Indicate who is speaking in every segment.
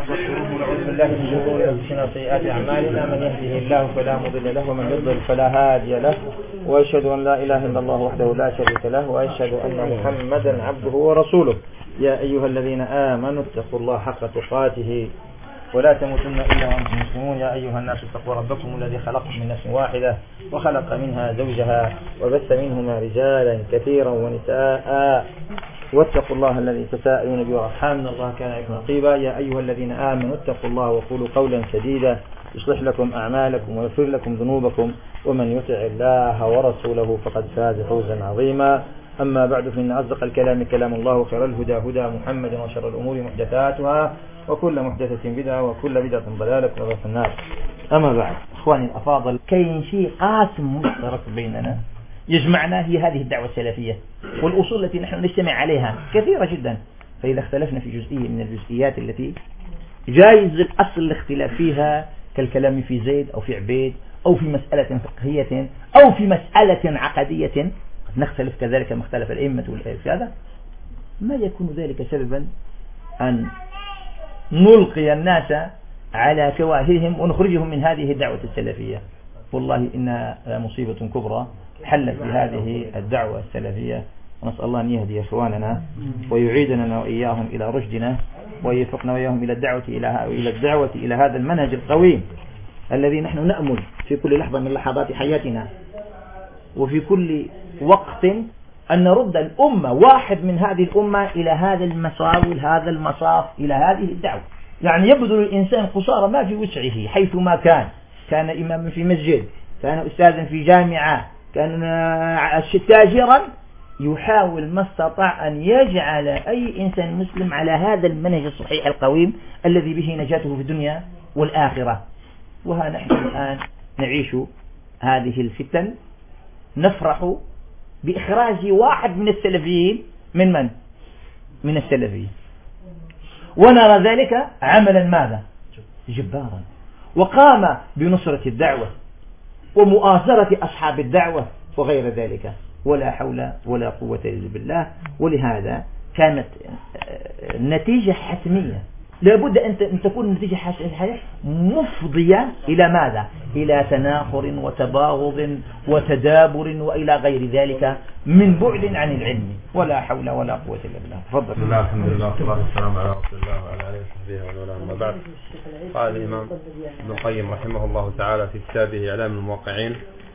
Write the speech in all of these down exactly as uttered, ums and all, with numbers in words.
Speaker 1: ونستغفره ونعوذ بالله من شرور انفسنا وسيئات اعمالنا، من يهده الله فلا مضل له ومن يضلل فلا هادي له، واشهد ان لا اله الا الله وحده لا شريك له، واشهد ان محمدا عبده ورسوله. يا ايها الذين امنوا اتقوا الله حق تقاته ولا تموتن الا وانتم مسلمون. يا ايها الناس اتقوا ربكم الذي خلقكم من نفس واحده وخلق منها زوجها وبث منهما رجالا كثيرا ونساء، واتقوا الله الذي تساءلون به والارحام ان الله كان عليكم رقيبا. يا ايها الذين امنوا اتقوا الله وقولوا قولا سديدا يصلح لكم اعمالكم ويغفر لكم ذنوبكم، ومن يطع الله ورسوله فقد فاز فوزا عظيما. اما بعد، فان اصدق الكلام كلام الله، وخير الهدى هدى محمد، وشر الامور محدثاتها، وكل محدثة بدعة، وكل بدعة ضلالة، وكل في النار. أما بعد، إخواني الأفاضل، كاين شيء قاسم مشترك بيننا يجمعنا هي هذه الدعوة السلفية، والأصول التي نحن نجتمع عليها كثيرة جدا. فإذا اختلفنا في جزئية من الجزئيات التي جائز الأصل الاختلاف فيها، كالكلام في زيد أو في عبيد أو في مسألة فقهية أو في مسألة عقدية، نختلف كذلك ما اختلف الأئمة في هذا، ما يكون ذلك سببا أن نلقي الناس على كواهلهم ونخرجهم من هذه الدعوة السلفية. والله إنها مصيبة كبرى حلت بهذه الدعوة السلفية، ونسأل الله أن يهدي إخواننا ويعيدنا وإياهم إلى رشدنا، ويوفقنا وإياهم إلى الدعوة إلى إلى الدعوة إلى هذا المنهج القويم الذي نحن نأمل في كل لحظة من لحظات حياتنا وفي كل وقت أن نرد الأمة، واحد من هذه الأمة، إلى هذا المصاف هذا المصاف إلى هذه الدعوة. يعني يبذل الإنسان قصارى ما في وسعه حيثما كان، كان إماما في مسجد، كان أستاذا في جامعة، كان تاجرا، يحاول ما استطاع أن يجعل أي إنسان مسلم على هذا المنهج الصحيح القويم الذي به نجاته في الدنيا والآخرة. وها نحن الآن نعيش هذه الفتن، نفرح بإخراج واحد من السلفيين من من؟ من السلفيين، ونرى ذلك عملا ماذا؟ جبارا، وقام بنصرة الدعوة ومؤازرة أصحاب الدعوة وغير ذلك، ولا حول ولا قوة إلا بالله. ولهذا كانت نتيجة حتمية، لابد أن تكون النتيجة حتمية مفضية إلى ماذا؟ إلى تناخر وتباغض وتدابر وإلى غير ذلك من بعد عن العلم، ولا حول ولا قوة إلا بالله. تفضل.
Speaker 2: بسم الله، الحمد لله، والصلاة والسلام على رسول الله وعلى آله وصحبه ومن والاه. أما بعد، قال الإمام ابن القيم رحمه الله تعالى في كتابه إعلام الموقعين: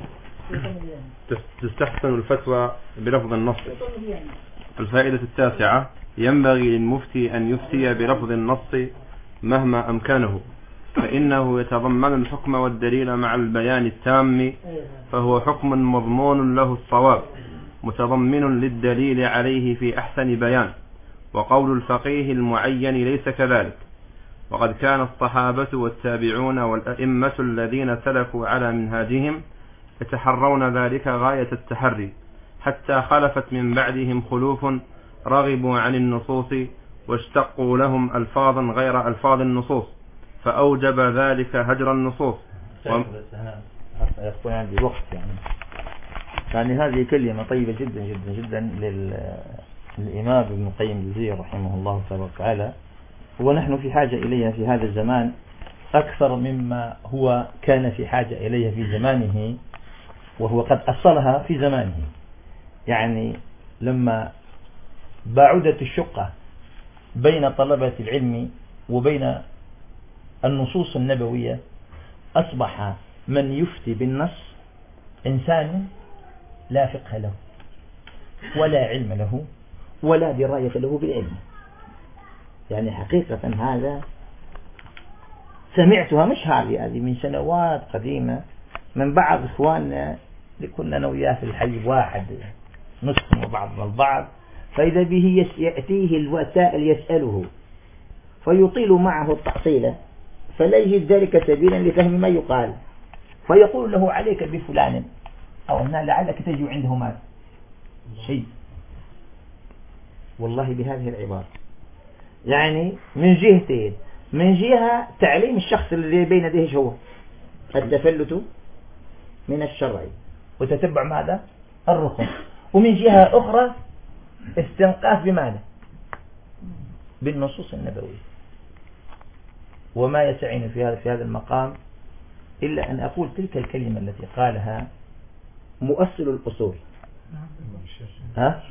Speaker 2: تستحسن الفتوى بلفظ النص. الفائدة التاسعة: ينبغي للمفتي أن يفتي بلفظ النص مهما أمكنه، فإنه يتضمن الحكم والدليل مع البيان التام، فهو حكم مضمون له الصواب متضمن للدليل عليه في أحسن بيان، وقول الفقيه المعين ليس كذلك. وقد كان الصحابة والتابعون والأئمة الذين سلكوا على منهاجهم يتحرون ذلك غاية التحري، حتى خلفت من بعدهم خلوف رغبوا عن النصوص واشتقوا لهم ألفاظا غير ألفاظ النصوص، فأوجب ذلك هجر النصوص.
Speaker 1: و... يكون عندي وقت يعني. يعني هذه كلمة طيبة جدا جدا جدا لل... للإمام ابن القيم الجوزية رحمه الله تعالى، ونحن في حاجة إليها في هذا الزمان أكثر مما هو كان في حاجة إليها في زمانه، وهو قد أصلها في زمانه. يعني لما بعدت الشقة بين طلبة العلم وبين النصوص النبوية، أصبح من يفتي بالنص إنسان لا فقه له ولا علم له ولا دراية له بالعلم. يعني حقيقة هذا سمعتها، مش هذه هذه من سنوات قديمة، من بعض إخواننا اللي كنا أنا وياه في الحي واحد نسكن وبعضنا البعض، فإذا به يأتيه الوسائل يسأله فيطيل معه التأصيل، فلا يجد ذلك سبيلا لفهم ما يقال، فيقول له: عليك بفلان، أو أن لعلك تجد عنده مال شيء. والله بهذه العبارة يعني من جهتين: من جهة تعليم الشخص الذي بين يديه هو التفلت من الشرع وتتبع ماذا؟ الرخص، ومن جهة أخرى استنقاذ بماذا؟ بالنصوص النبوية. وما يسعني في هذا في هذا المقام إلا أن أقول تلك الكلمة التي قالها مؤصل الأصول ها؟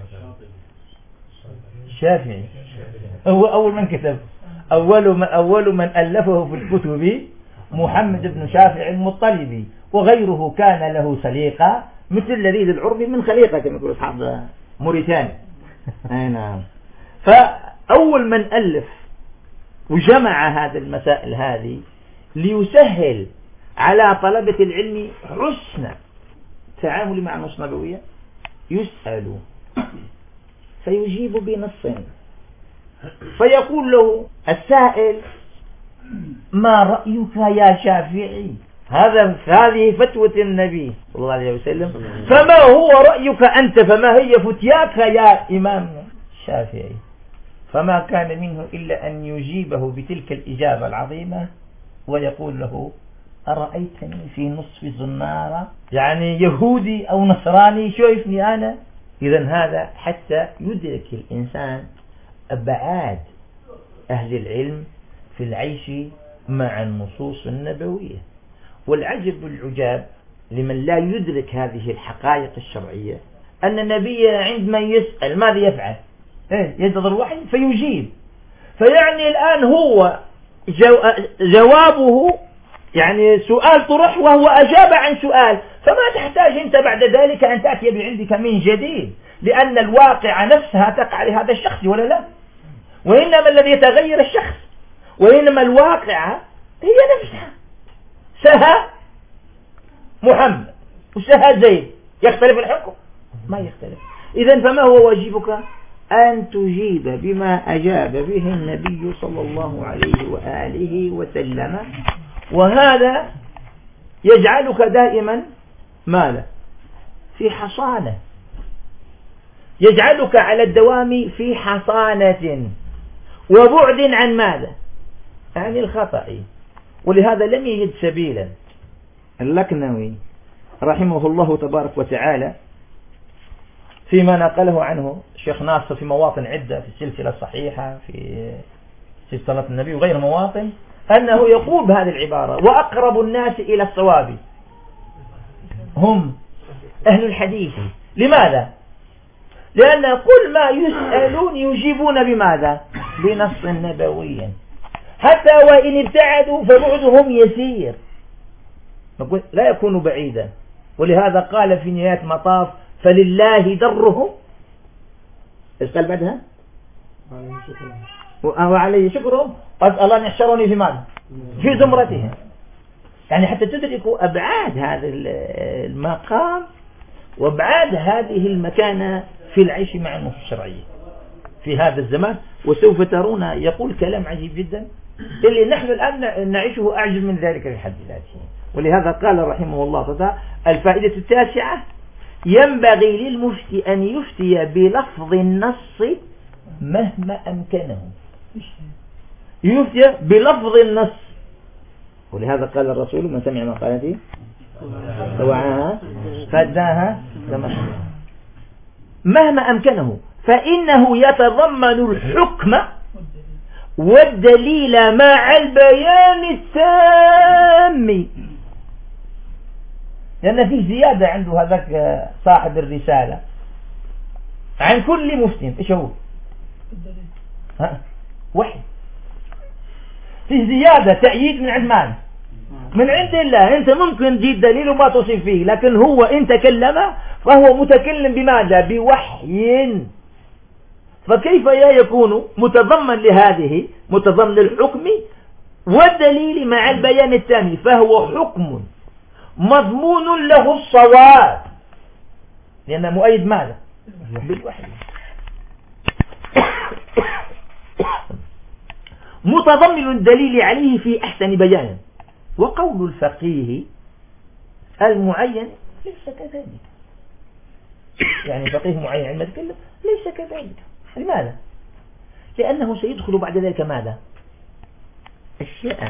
Speaker 1: الشافعي هو أول من كتب أول من أول من ألفه في الكتب محمد بن شافع المطلبي، وغيره كان له سليقة مثل لذيذ العرب من خليقة كما يقول أصحاب موريتانيا. أي نعم. فأول من ألف وجمع هذه المسائل هذه ليسهل على طلبة العلم حسن التعامل مع النصوص النبوية، يسأل فيجيب بنص فيقول له السائل ما رأيك يا شافعي؟ هذا هذه فتوى النبي صلى الله عليه وسلم، فما هو رأيك أنت؟ فما هي فتياك يا إمام الشافعي؟ فما كان منه إلا أن يجيبه بتلك الإجابة العظيمة ويقول له أرأيتني في نصف زنارة، يعني يهودي أو نصراني شوفني أنا. إذن هذا حتى يدرك الإنسان أبعاد أهل العلم في العيش مع النصوص النبوية. والعجب العجاب لمن لا يدرك هذه الحقائق الشرعية أن النبي عندما يسأل ماذا يفعل؟ إيه؟ ينتظر الوحي فيجيب. فيعني الآن هو جو جوابه يعني سؤال طرح وهو أجاب عن سؤال، فما تحتاج أنت بعد ذلك أن تأتي بعندك من جديد، لأن الواقع نفسها تقع لهذا الشخص ولا لا؟ وإنما الذي يتغير الشخص، وإنما الواقع هي نفسها. سهى محمد وسهى زيد، يختلف الحكم؟ ما يختلف. إذن فما هو واجبك؟ أن تجيب بما أجاب به النبي صلى الله عليه وآله وسلم، وهذا يجعلك دائما ماذا؟ في حصانة، يجعلك على الدوام في حصانة وبعد عن ماذا؟ عن الخطأ. ولهذا لم يجد سبيلا اللكنوي رحمه الله تبارك وتعالى فيما نقله عنه الشيخ ناصر في مواطن عدة في السلسلة الصحيحة في سلسلة النبي وغير مواطن، أنه يقول بهذه العبارة: وأقرب الناس إلى الصواب هم أهل الحديث. لماذا؟ لأن كل ما يسألون يجيبون بماذا؟ بنص نبوي، حتى وإن ابتعدوا فبعدهم يسير، لا يكون بعيدا. ولهذا قال في نهاية مطاف: فلله درهم. ايش قال بعدها؟ وعليه شكرهم، قال الله يحشرني في ماذا؟ في زمرتهم. يعني حتى تدركوا أبعاد هذا المقام وأبعاد هذه المكانة في العيش مع النصوص الشرعية في هذا الزمان. وسوف ترون يقول كلام عجيب جدا اللي نحن الآن نعيشه أعجب من ذلك في حد ذاته. ولهذا قال رحمه الله تعالى: الفائدة التاسعة: ينبغي للمفتي أن يفتي بلفظ النص مهما أمكنه. يفتي بلفظ النص. ولهذا قال الرسول: من سمع مقالتي فوعاها فأداها مهما أمكنه، فإنه يتضمن الحكم والدليل مع البيان التام. لأن فيه زيادة عنده هذاك صاحب الرسالة عن كل مسلم. إيش هو؟ ها؟ وحي. فيه زيادة تأييد من عند من؟ من عند الله. أنت ممكن تجيب دليل وما تصف فيه، لكن هو إن تكلم فهو متكلم بماذا؟ بوحي. فكيف يكون متضمن لهذه متضمن الحكم والدليل مع البيان التام؟ فهو حكم مضمون له الصواب، لأنه مؤيد ماذا؟ بالوحي. متضمن الدليل عليه في أحسن بيان. وقول الفقيه المعين ليس كذلك. يعني فقيه معين عندما يتكلم ليس كذلك. لماذا؟ لأنه سيدخل بعد ذلك ماذا؟ أشياء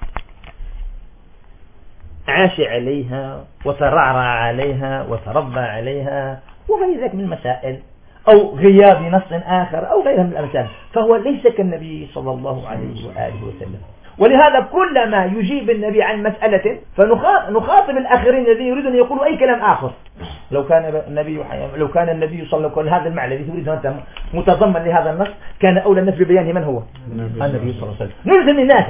Speaker 1: عاش عليها وترعرع عليها وتربى عليها وغير ذلك من المسائل، أو غياب نص آخر أو غيرها من الأمثال. فهو ليس كالنبي صلى الله عليه وآله وسلم. ولهذا كلما يجيب النبي عن مسألة فنخاطب الآخرين الذين يريدون أن يقولوا أي كلام آخر. لو كان النبي لو كان النبي صلى الله عليه وسلم هذا المعنى الذي تريد أنت متضمن لهذا النص كان أولى الناس ببيانه من هو النبي صلى الله عليه وسلم. نلزم الناس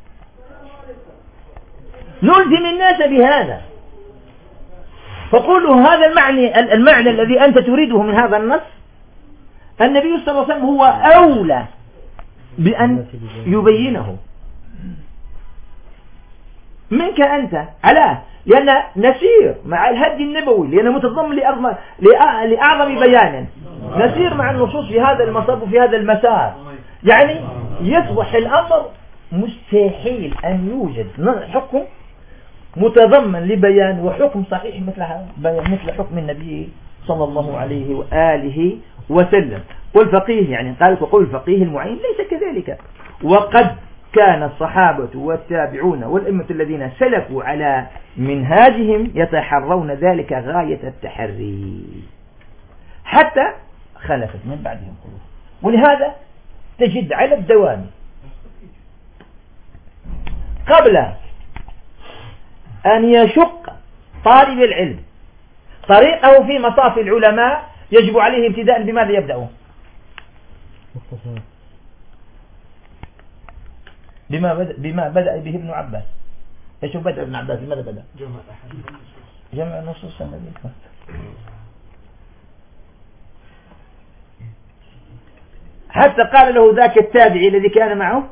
Speaker 1: نلزم الناس بهذا، فقولوا هذا المعنى المعنى الذي أنت تريده من هذا النص النبي صلى الله عليه وسلم هو أولى بأن يبينه منك أنت. على لأن نسير مع الهدي النبوي لأنه متضمن لأعظم بيان، نسير مع النصوص في هذا المصاب وفي هذا المسار. يعني يصبح الأمر مستحيل أن يوجد حكم متضمن لبيان وحكم صحيح مثل مثل حكم النبي صلى الله عليه وآله وسلم. والفقيه يعني قال فقول الفقيه المعين ليس كذلك. وقد كان الصحابة والتابعون والأئمة الذين سلكوا على منهاجهم يتحرون ذلك غاية التحري حتى خلفت من بعدهم قلوب. ولهذا تجد على الدوام قبل أن يشق طالب العلم طريقه في مصاف العلماء يجب عليه ابتداء بماذا يبدأ؟ بما بدأ, بما بدأ به ابن عباس. ايش بدأ ابن عباس؟ بماذا بدأ؟ جمع نصوص النبي. حتى قال له ذاك التابعي الذي كان معه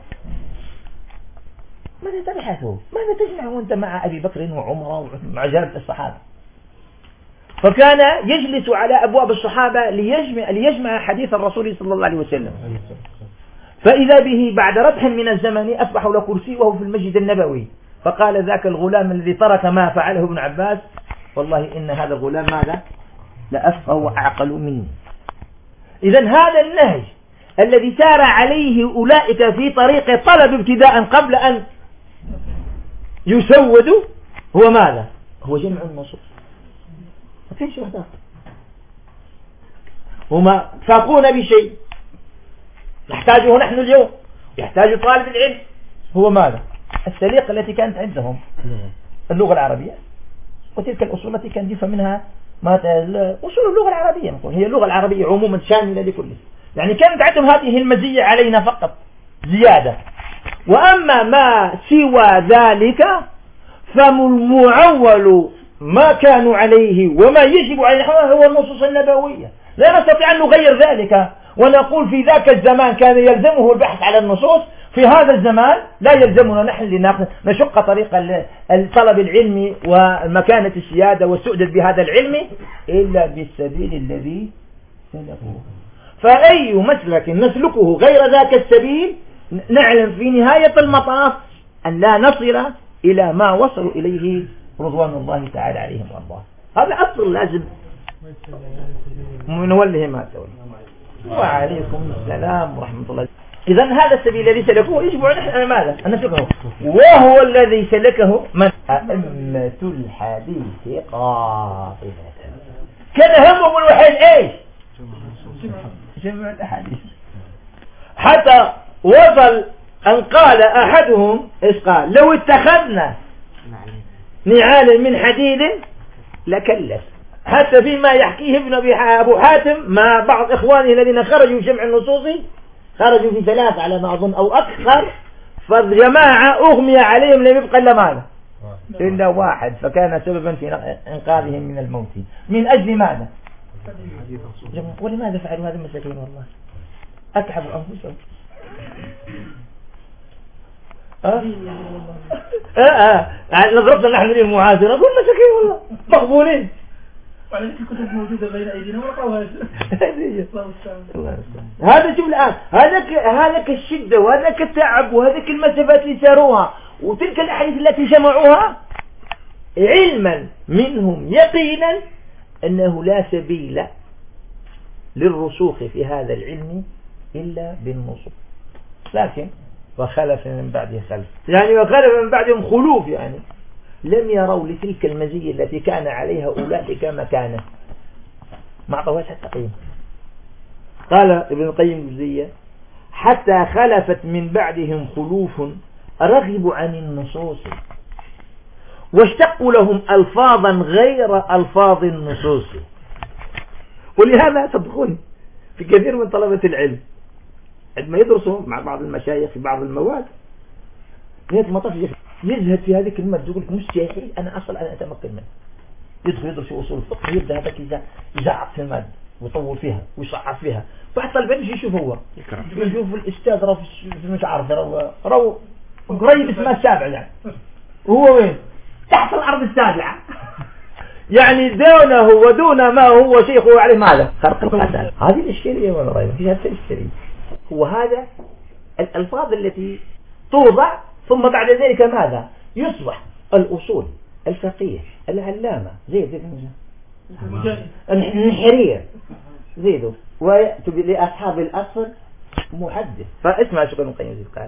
Speaker 1: ماذا تبحثه؟ ماذا تجمع وانت مع أبي بكر وعمر ومع جابة الصحابة؟ فكان يجلس على أبواب الصحابة ليجمع, ليجمع حديث الرسول صلى الله عليه وسلم. فإذا به بعد ربح من الزمن أصبح له كرسي وهو في المسجد النبوي. فقال ذاك الغلام الذي ترك ما فعله ابن عباس والله إن هذا الغلام ماذا لأفقه وأعقل مني. إذن هذا النهج الذي سار عليه أولئك في طريق طلب ابتداء قبل أن يسودوا هو ماذا؟ هو جمع النصوص. ما فيش واحد آخر. هما فاقون بشيء نحتاجه نحن اليوم يحتاج طالب العلم هو ماذا؟ السليقة التي كانت عندهم اللغة العربية وتلك الأصول التي كان يفهم منها ما أصول اللغة العربية نقول هي اللغة العربية عموما شاملة لكله. يعني كانت عندهم هذه المزية علينا فقط زيادة. وأما ما سوى ذلك فالمعول ما كانوا عليه وما يجب عليه هو النصوص النبوية. لا نستطيع أن نغير ذلك ونقول في ذاك الزمان كان يلزمه البحث على النصوص، في هذا الزمان لا يلزمنا نحن لنشق طريق طلب العلم ومكانة السيادة والسؤدد بهذا العلم إلا بالسبيل الذي سلكه. فأي مسلك نسلكه غير ذاك السبيل نعلم في نهاية المطاف أن لا نصل إلى ما وصلوا إليه رضوان الله تعالى عليهم وارضاه. هذا أصل لازم من وله ما تولي. وعليكم السلام ورحمة الله. إذن هذا السبيل الذي سلكوه يجب على ماذا أن نسلكه، وهو الذي سلكه من أئمة الحديث قاطبة. كان همهم الوحيد إيش؟ جمع الأحاديث. حتى وصل أن قال أحدهم إيش قال؟ لو اتخذنا نعالا من حديد لكلف. حتى فيما يحكيه ابن أبو حاتم مع بعض إخوانه الذين خرجوا في جمع النصوص خرجوا في ثلاثة على ما أظن أو أكثر، فالجماعة أغمي عليهم لم يبقى إلا ماذا إلا واحد، فكان سببا في إنقاذهم من الموت. من أجل ماذا؟ ولماذا فعلوا هذا المساكين؟ والله أتعبوا أنفسهم. أه أه أه نضربنا نحن للمعاصرة أقول مساكين والله مقبولين.
Speaker 3: وعلى ذلك الكتب موجودة بين أيدينا ورقوها.
Speaker 1: هذا شوف الآن هذاك هذاك الشدة وهذاك التعب وهذاك المسافات اللي ساروها وتلك الأحاديث التي جمعوها علما منهم يقينا أنه لا سبيل للرسوخ في هذا العلم إلا بالنصوص. لكن وخلف من بعده خلف، يعني وخلف من بعدهم خلوف، يعني لم يروا لتلك المزية التي كان عليها أولئك مكانه، ما أعطوهاش حتى قيمة. قال ابن القيم الجوزية حتى خلفت من بعدهم خلوف
Speaker 4: رغبوا عن النصوص واشتقوا لهم ألفاظا غير ألفاظ النصوص. ولهذا صدقوني في كثير من طلبة العلم عندما يدرسوا مع بعض المشايخ في بعض المواد يزهد في هذه الكلمات، يقول لك مستحيل أنا أصل أنا أتمكن منه. يدخل يدرس في أصول الفقه يبدأ هذاك يزعق في المادة ويطول فيها ويصعب فيها. بعد طالب العلم يشوف هو يشوف الأستاذ راه في مش عارف راه راه قريب اسمه السابع يعني، وهو وين تحت الأرض السابعة يعني دونه ودون ما هو شيخه عليه ماذا خرق القتال. هذه الإشكالية ولا رأيك في هذه الإشكالية؟ هو هذا الألفاظ التي توضع ثم بعد ذلك ماذا يصبح الأصول الفقيه العلامة زيد زيد النحرير زيدوا ويأتوا لأصحاب الأصل محدث. فاسمع شو كانوا قيم قال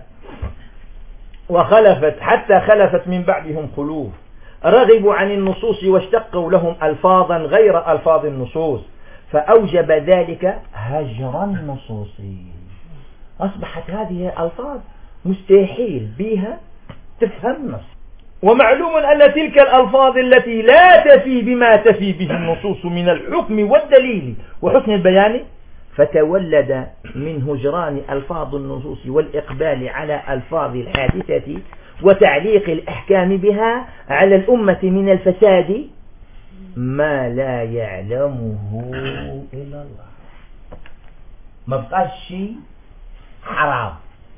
Speaker 4: وخلفت حتى خلفت من بعدهم خلوف رغبوا عن النصوص واشتقوا لهم ألفاظا غير ألفاظ النصوص فأوجب ذلك هجر النصوص. أصبحت هذه الألفاظ مستحيل بها تفهم النص. ومعلوم أن تلك الألفاظ التي لا تفي بما تفي به النصوص من الحكم والدليل وحسن البيان فتولد من هجران ألفاظ النصوص والإقبال على ألفاظ الحادثة وتعليق الأحكام بها على الأمة من الفساد ما لا يعلمه إلا الله. ما بقاش شيء حرام،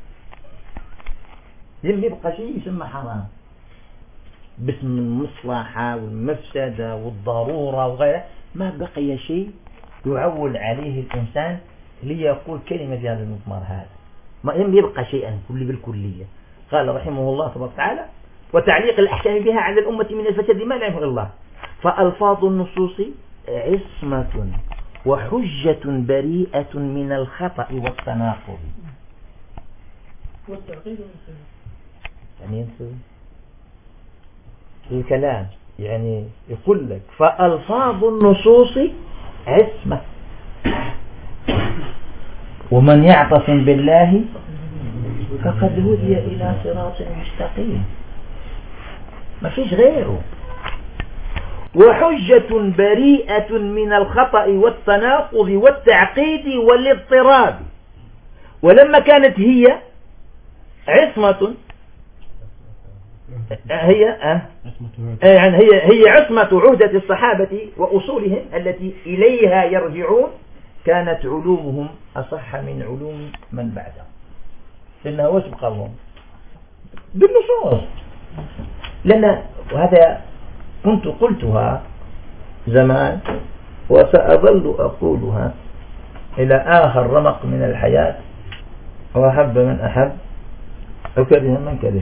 Speaker 4: يلي يبقى شيء يسمى حرام باسم المصلحة والمفسدة والضرورة وغيرها، ما بقي شيء يعول عليه الإنسان ليقول كلمة هذا المضمار هذا، ما يبقى شيئا كل بالكلية. قال رحمه الله تبارك وتعالى وتعليق الأحكام بها على الأمة من الفساد ما لا يعلمه الله. فألفاظ النصوص عصمة وحجة بريئة من الخطأ والتناقض. يعني الكلام يعني يقول لك فألفاظ النصوص عصمة ومن يعتصم بالله فقد هدي إلى صراط مستقيم، ما فيش غيره. وحجة بريئة من الخطأ والتناقض والتعقيد والاضطراب. ولما كانت هي عصمة هي أه يعني هي هي عصمة عهدة الصحابة وأصولهم التي إليها يرجعون، كانت علومهم أصح من علوم من بعدهم، لأنها وسبق لهم بالنصوص. لأن وهذا كنت قلتها زمان وسأظل أقولها إلى آخر رمق من الحياة، وأحب من أحب وكره من كره.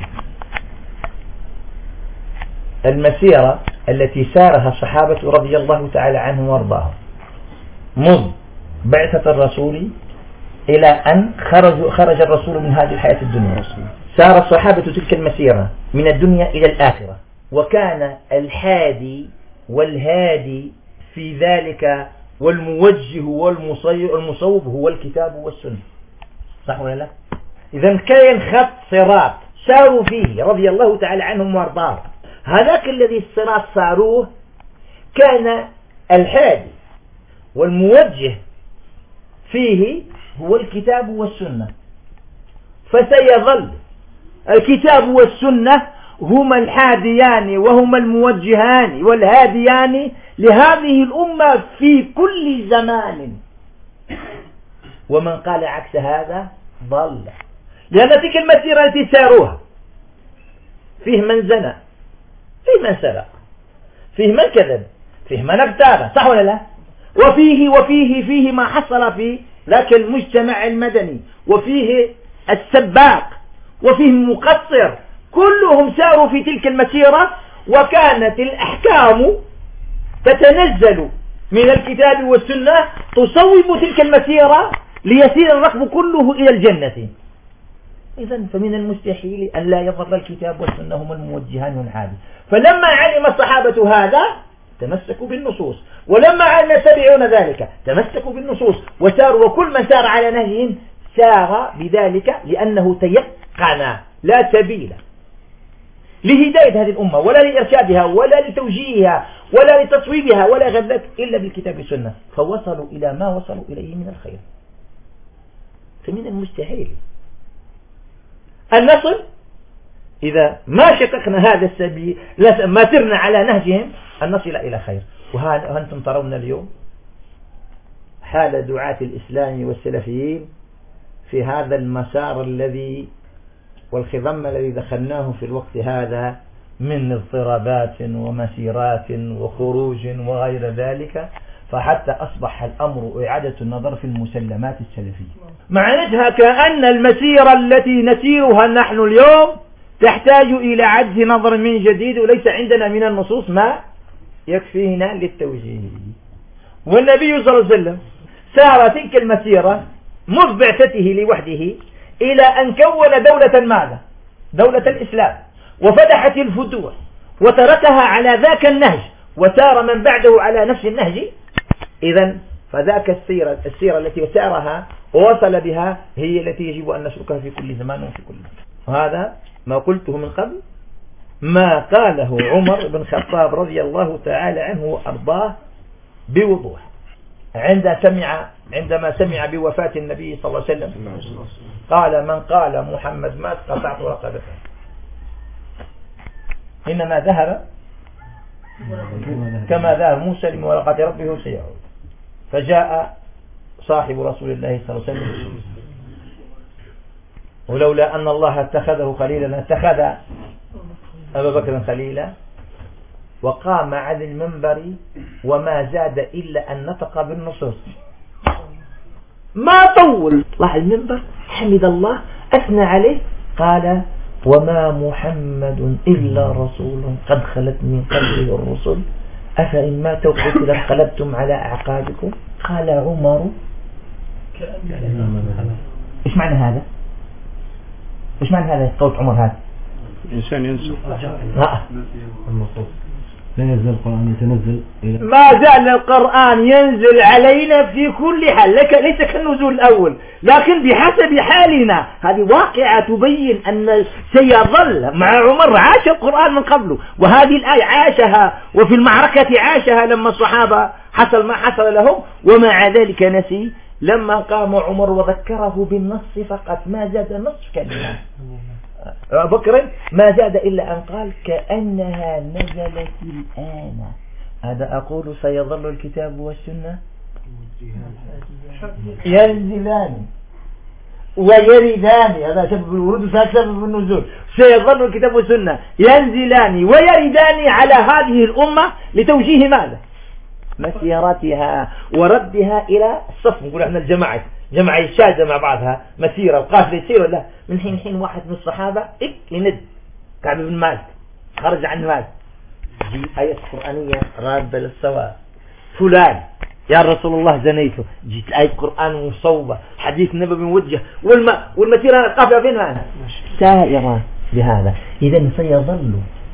Speaker 4: المسيرة التي سارها الصحابة رضي الله تعالى عنهم وارضاهم منذ بعثة الرسول إلى أن خرج, خرج الرسول من هذه الحياة الدنيا، سار الصحابة تلك المسيرة من الدنيا إلى الآخرة، وكان الحادي والهادي في ذلك والموجه والمصوب هو الكتاب والسنة، صح ولا لا؟ إذا كان خط صراط ساروا فيه رضي الله تعالى عنهم وارضاهم. هذاك الذي الصراط ساروه كان الحادي والموجه فيه هو الكتاب والسنة، فسيظل الكتاب والسنة هما الحاديان وهما الموجهان والهاديان لهذه الأمة في كل زمان. ومن قال عكس هذا ضل، لأن تلك المسيرة التي ساروها فيه من زنى، فيه من سرق، فيه من كذب، فيه من اغتاب، صح ولا لا؟ وفيه وفيه فيه ما حصل في ذاك المجتمع المدني، وفيه السباق، وفيه المقصر، كلهم ساروا في تلك المسيرة، وكانت الأحكام تتنزل من الكتاب والسنة تصوب تلك المسيرة ليسير الركب كله إلى الجنة. إذن فمن المستحيل أن لا يظل الكتاب والسنة هما الموجهان والحادي. فلما علم الصحابة هذا تمسكوا بالنصوص، ولما علم يتبعون ذلك تمسكوا بالنصوص وساروا، وكل من سار على نهجهم سار بذلك لأنه تيقن لا سبيل لهداية هذه الأمة ولا لإرشادها ولا لتوجيهها ولا لتصويبها ولا غير ذلك إلا بالكتاب والسنة، فوصلوا إلى ما وصلوا إليه من الخير. فمن المستحيل أن نصل إذا ما شققنا هذا السبيل ما سرنا على نهجهم أن نصل إلى خير. وأنتم ترون اليوم حال دعاة الإسلام والسلفيين في هذا المسار الذي والخضم الذي دخلناه في الوقت هذا من اضطرابات ومسيرات وخروج وغير ذلك، فحتى أصبح الأمر إعادة النظر في المسلمات السلفية، معناتها كأن المسيرة التي نسيرها نحن اليوم تحتاج إلى عد نظر من جديد، وليس عندنا من النصوص ما يكفينا للتوجيه. والنبي صلى الله عليه وسلم سار تلك المسيرة منذ بعثته لوحده إلى أن كون دولة ماذا؟ دولة الإسلام، وفتحت الفتوح وتركها على ذاك النهج، وسار من بعده على نفس النهج. إذن فذاك السيرة السيرة التي سارها ووصل بها هي التي يجب أن نسلكها في كل زمان وفي كل مكان. وهذا ما قلته من قبل، ما قاله عمر بن الخطاب رضي الله تعالى عنه وأرضاه بوضوح عند سمع عندما سمع بوفاة النبي صلى الله عليه وسلم، قال: من قال محمد مات قطعت رقبته. إنما ذهب كما ذهب موسى لملاقاة ربه سيعود. فجاء صاحب رسول الله صلى الله عليه وسلم، ولولا أن الله اتخذه خليلا اتخذ أبا بكر خليلا، وقام على المنبر وما زاد إلا أن نطق بالنصوص، ما طول، طلع المنبر حمد الله أثنى عليه، قال: وما محمد إلا رسول قد خلت من قبله الرسل أفإن مات وقتل انقلبتم على أعقابكم. قال عمر: إيش معنى هذا؟ إيش معنى هذا قول عمر هذا؟
Speaker 2: إنسان ينسى
Speaker 5: لا يزال القرآن يتنزل إلى
Speaker 4: ما زال القرآن ينزل علينا في كل حال، ليس كالنزول الأول، لكن بحسب حالنا. هذه واقعة تبين أن سيظل مع عمر عاش القرآن من قبله، وهذه الآية عاشها، وفي المعركة عاشها لما الصحابة حصل ما حصل لهم، ومع ذلك نسي. لما قام عمر وذكره بالنص فقط، ما زاد نص كلمة بكر، ما زاد إلا أن قال: كأنها نزلت الآن. هذا أقول سيظل الكتاب والسنة ينزلان ويردان، هذا سبب الورود سبب النزول. سيظل الكتاب والسنة ينزلان ويردان على هذه الأمة لتوجيه ماذا؟ مسيرتها وردها إلى الصف. نقول احنا الجماعة جماعة الشاذة مع بعضها مسيرة القافلة يسير، لا، من حين حين واحد من الصحابة إك يند كعب بن مالك خرج عن مالك، جيت آية قرآنية رادة للسواء، فلان يا رسول الله زنيته، جيت آية قرآن مصوبة، حديث نبوي موجه، والما والمسيرة القافلة فين هذا؟ سائرة بهذا. إذن سيظل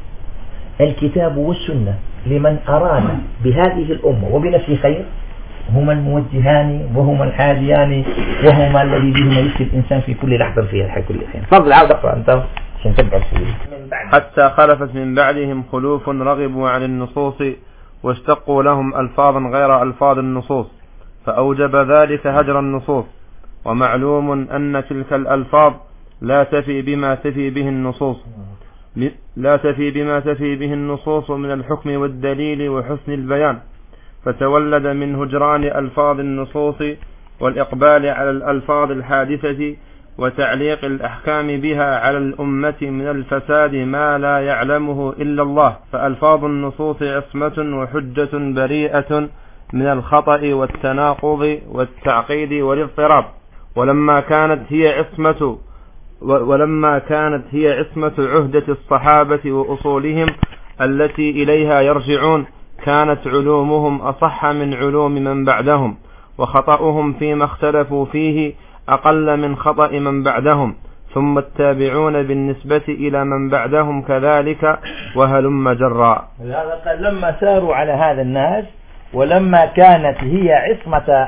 Speaker 4: الكتاب والسنة لمن أراد بهذه الأمة وبنفسه خير، هما الموجهان وهما الحاديان وهما الذي بهما يكفي الإنسان في كل لحظة فيها كل حين. فضل عاود أقرأ أنت عشان تبع السبيل.
Speaker 2: حتى خلفت من بعدهم خلوف رغبوا عن النصوص واشتقوا لهم ألفاظا غير ألفاظ النصوص، فأوجب ذلك هجر النصوص. ومعلوم أن تلك الألفاظ لا تفي بما تفي به النصوص لا تفي بما تفي به النصوص من الحكم والدليل وحسن البيان، فتولد من هجران ألفاظ النصوص والإقبال على الألفاظ الحادثة وتعليق الأحكام بها على الأمة من الفساد ما لا يعلمه إلا الله. فألفاظ النصوص عصمة وحجة بريئة من الخطأ والتناقض والتعقيد والاضطراب. ولما كانت هي عصمة ولما كانت هي عصمة عهدة الصحابة وأصولهم التي إليها يرجعون، كانت علومهم أصح من علوم من بعدهم، وخطأهم فيما اختلفوا فيه أقل من خطأ من بعدهم، ثم التابعون بالنسبة إلى من بعدهم كذلك، وهلم جرا.
Speaker 4: لما ساروا على هذا النهج، ولما كانت هي عصمة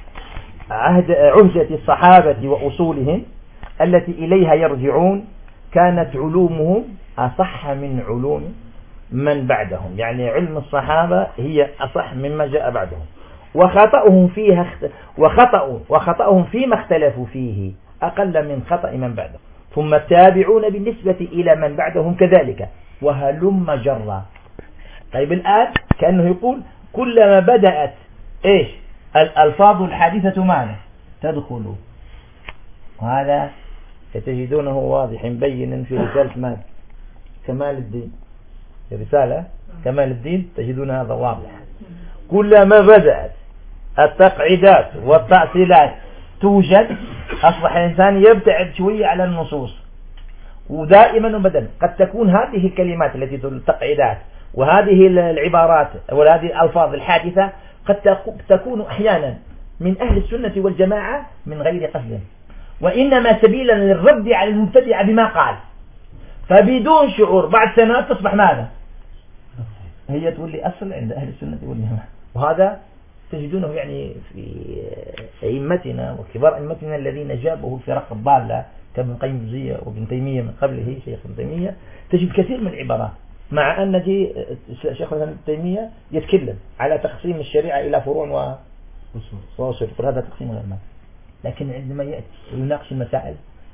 Speaker 4: عهد عهدة الصحابة وأصولهم التي إليها يرجعون، كانت علومهم أصح من علوم من بعدهم، يعني علم الصحابة هي أصح مما جاء بعدهم. وخطأهم فيها اخت... وخطأ وخطأهم فيما اختلفوا فيه أقل من خطأ من بعدهم. ثم التابعون بالنسبة إلى من بعدهم كذلك، وهلم جرا. طيب الآن كأنه يقول كلما بدأت إيش الألفاظ الحادثة معنا تدخل، وهذا تجدونه واضح بينا في رسالة مال كمال الدين، في رسالة كمال الدين تجدون هذا واضح. كلما بدأت التقعيدات والتأصيلات توجد أصبح الإنسان يبتعد شوية على النصوص، ودائما وبدلا قد تكون هذه الكلمات التي التقعيدات وهذه العبارات وهذه الألفاظ الحادثة قد تكون أحيانا من أهل السنة والجماعة من غير قصد، وإنما سبيلا للرد على المبتدع بما قال، فبدون شعور بعد سنوات تصبح ماذا؟ هي تقول لي أصل عند أهل السنة والجماعة. وهذا تجدونه يعني في أئمتنا وكبار أئمتنا الذين جابوا الفرق الضالة كابن قيم الجوزية وابن تيمية من قبله شيخ ابن تيمية، تجد كثير من العبارات، مع أن دي شيخ ابن تيمية يتكلم على تقسيم الشريعة إلى فروع وأصول، هذا تقسيم غير مال، لكن عندما يأتي يناقش المسائل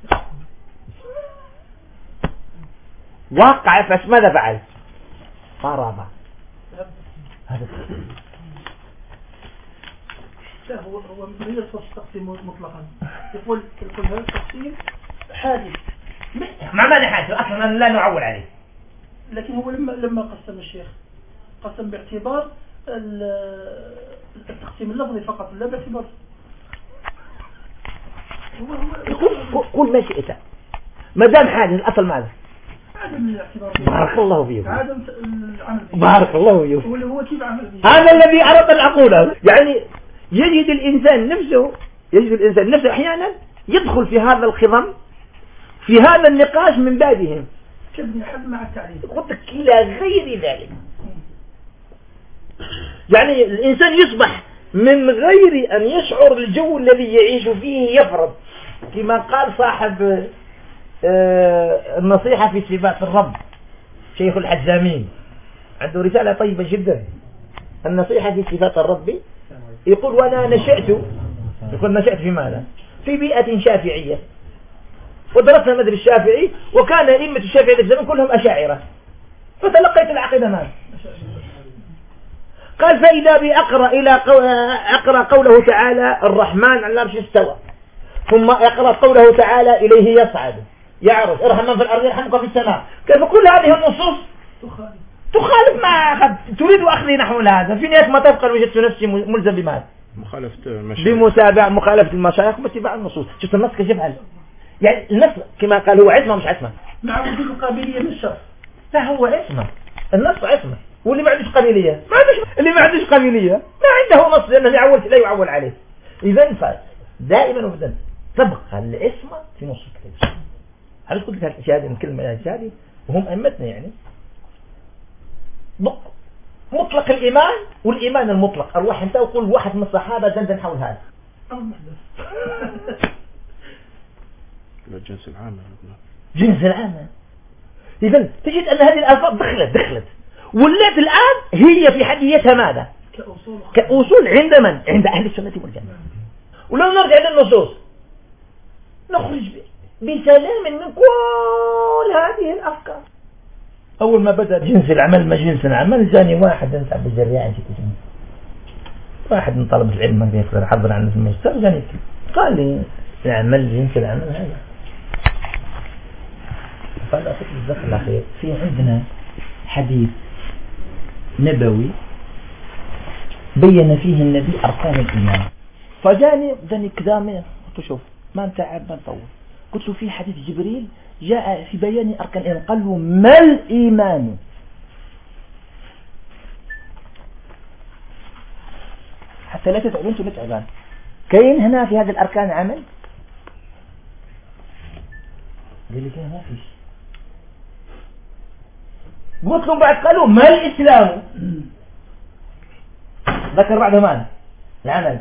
Speaker 4: واقع فاش ماذا فعل؟ فرض هذا
Speaker 3: لا هو هو من يصف التقسيم مطلقا، يقول يقول هذا التقسيم حادث
Speaker 4: مع ماذا حادث أصلا لا نعول عليه،
Speaker 3: لكن هو لما لما قسم الشيخ قسم باعتبار التقسيم اللفظي فقط، لا باعتبار
Speaker 4: قل قل ما شئت ما دام حادث الأصل ماذا؟
Speaker 3: عدم الاعتبار.
Speaker 4: بارك الله فيك.
Speaker 3: عدم العمل.
Speaker 4: بارك الله فيك.
Speaker 3: هو هو كيف عمل به؟
Speaker 4: هذا الذي أردت أن أقوله، يعني يجد الإنسان نفسه يجد الإنسان نفسه أحيانا يدخل في هذا الخضم في هذا النقاش من بابهم
Speaker 3: كابن حزم مع التعليم
Speaker 4: قلت إلى غير ذلك. يعني الإنسان يصبح من غير أن يشعر الجو الذي يعيش فيه يفرض، كما قال صاحب النصيحة في صفات الرب شيخ الحزامين، عنده رسالة طيبة جدا، النصيحة في صفات الرب. يقول وأنا نشأت يقول نشأت في ماذا؟ في بيئة شافعية، ودرسنا المذهب الشافعي، وكان أئمة الشافعي في الزمن كلهم أشاعرة، فتلقيت العقيدة ماذا؟ قال فإذا بأقرأ إلى قول أقرأ قوله تعالى الرحمن على العرش استوى، ثم يقرأ قوله تعالى إليه يصعد يعرج ارحم من في الأرض يرحمك في السماء، كيف كل هذه النصوص تخالف ما أخذ تريد أخذي نحو هذا، في نهاية ما تبقى وجدت نفسي ملزم بماذا؟
Speaker 2: مخالفة المشايخ،
Speaker 4: بمتابعة مخالفة المشايخ واتباع النصوص. شفت النص كيف يفعل؟ يعني النص كما قال هو عصمة مش عصمة،
Speaker 3: مع وجود القابلية للشر.
Speaker 4: لا هو عصمة، النص عصمة، واللي ما عندوش قابلية ما عندوش، اللي ما عندوش قابلية ما عنده نص لأنه يعول لا يعول عليه. إذا فدائما وابدا تبقى العصمة في نص الكتاب. هل قلت لك هذه الكلمة هذه وهم أئمتنا يعني مطلق الإيمان والإيمان المطلق أرواح أنت وقل واحد من الصحابة زنزن حول هذا
Speaker 2: الجنس العام
Speaker 4: جنس العام. إذن تجد أن هذه الألفاظ دخلت دخلت ولات الآن هي في حديتها ماذا؟
Speaker 3: كأصول
Speaker 4: كأصول عند من؟ عند أهل السنة والجماعة. ولو نرجع للنصوص نخرج بسلام من كل هذه الأفكار. أول ما بدأ جنس العمل ما جنس العمل جاني واحد أنت عبد الجريان واحد من طلبة العلم ما يقدر يحضر عن الماجستير جاني قال لي العمل جنس العمل هذا. قال أخذ الزخر الأخير في عندنا حديث نبوي بين فيه النبي أركان الإيمان، فجاني ذني كدامي قلت شوف ما نتعب ما نطول، قلت له في حديث جبريل جاء في بيان أركان الإيمان، قال له ما الإيمان؟ حتى لا تتعب أنتم نتعبان كاين هنا في هذه الأركان عمل؟ قال لي كاين ما فيش. قلت لهم بعد قالوا ما الإسلام؟ ذكر بعد ماذا؟ العمل.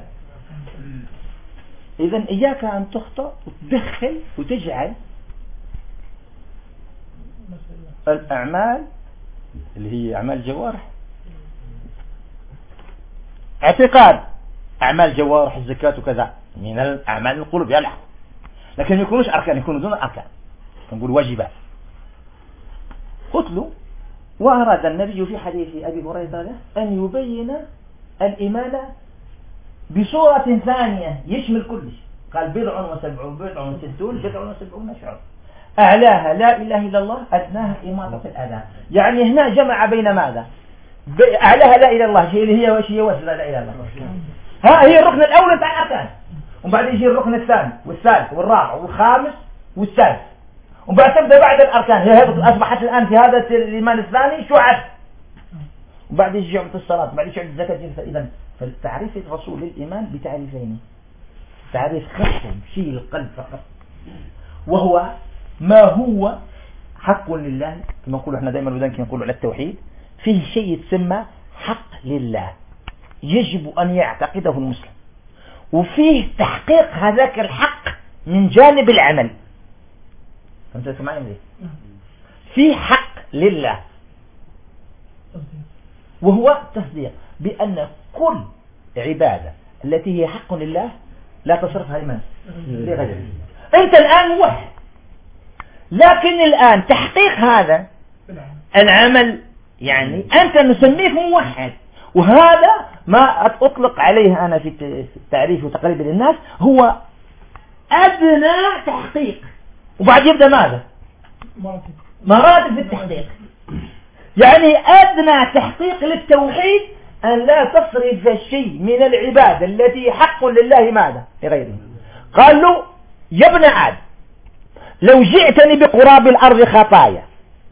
Speaker 4: إذن إياك أن تخطأ وتدخل وتجعل الأعمال اللي هي أعمال الجوارح، اعتقاد أعمال الجوارح الزكاة وكذا من الأعمال القلوب يلعب، لكن ما يكونوش أركان، يكونوا دون أركان، نقول واجبات. قلت له وأراد النبي في حديث أبي هريرة أن يبين الإيمان بصورة ثانية يشمل كل شيء. قال بضع وسبعون بضع وستون بضع وسبعون شعر، أعلاها لا إله إلا الله، أدناها إماطة الأذى. يعني هنا جمع بين ماذا؟ أعلاها لا إله إلا الله، شيء اللي هي وش هي وش لا إله إلا الله، ها هي الركن الأول بتاع الأركان، وبعدين يجي الركن الثاني والثالث والرابع والخامس والسادس، وبعد تبدأ بعد الأركان هي أصبحت الآن في هذا الإيمان الثاني شعب، وبعد يجي شعبة الصلاة، بعد شعبة الزكاة. إذا فالتعريف الرسول للإيمان بتعريفين: تعريف خصم شيء القلب فقط، وهو ما هو حق لله، كما نقول احنا دائما وذلك نقول على التوحيد فيه شيء يسمى حق لله يجب أن يعتقده المسلم، وفيه تحقيق هذاك الحق من جانب العمل. فهمت معي ليه؟ في حق لله وهو تصديق بأن كل عبادة التي هي حق لله لا تصرفها لمن؟ لغيره. أنت الآن موحد، لكن الآن تحقيق هذا العمل يعني أنت نسميك موحد، وهذا ما أطلق عليه أنا في التعريف وتقريب للناس هو أدنى تحقيق، وبعد يبدأ ماذا؟ مراتب التحقيق. يعني أدنى تحقيق للتوحيد أن لا تصرف الشيء من العبادة التي حق لله ماذا؟ لغيره. قال له يا ابن عاد لو جئتني بقراب الأرض خطايا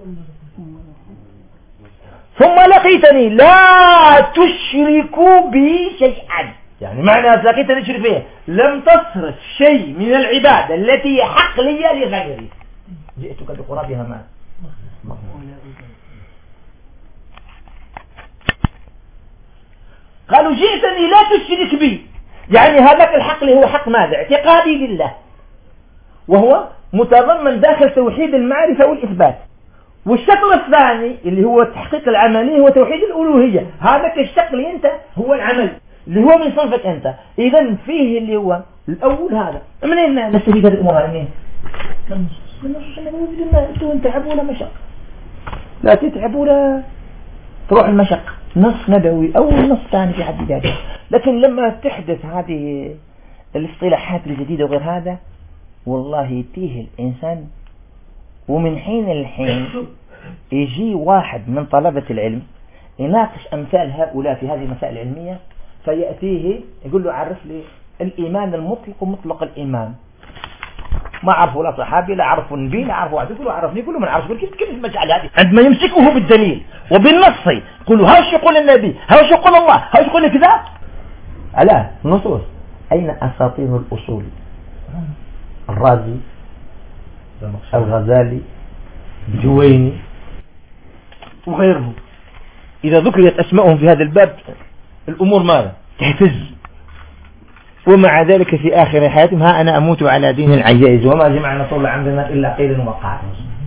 Speaker 4: ثم لقيتني لا تشرك بي شيئا، يعني معنى لقيتني تشرك بي لم تصرف شيء من العبادة التي حق لي لغيري، جئتك بقرابها ما قالوا جئتني لا تشرك بي، يعني هذاك الحق اللي هو حق ماذا؟ اعتقادي لله، وهو متضمن داخل توحيد المعرفة والإثبات. والشطر الثاني اللي هو التحقيق العملي هو توحيد الألوهية، هذاك الشق اللي انت هو العمل اللي هو من صنفك انت. اذا فيه اللي هو الاول هذا منين نستفيد هذه الامور؟ منين؟ من نصوص النبوي لما انتوا تعبوا ولا مشق، لا تتعبوا ولا تروح المشق، نص نبوي او نص ثاني في حد ذاته. لكن لما تحدث هذه الاصطلاحات الجديدة وغير هذا والله يتيه الانسان، ومن حين لحين يجي واحد من طلبة العلم يناقش أمثال هؤلاء في هذه المسائل العلمية، فيأتيه يقول له عرف لي الإيمان المطلق ومطلق الإيمان. ما عرفوا لا صحابي لا عرفوا النبي لا عرفوا واحد، يقولوا عرفني يقولوا من عرفوا كيف كيف المسألة هذه؟ عندما يمسكوه بالدليل وبالنص يقولوا هاوش يقول النبي هاوش يقول الله هاوش يقول كذا. ألا النصوص أين أساطير الأصول؟ الرازي الغزالي الجويني وغيرهم، إذا ذكرت أسمائهم في هذا الباب الأمور ماذا؟ تهتز. ومع ذلك في آخر حياتهم ها أنا أموت على دين العجائز وما جمعنا طول عمرنا إلا قيل وقال.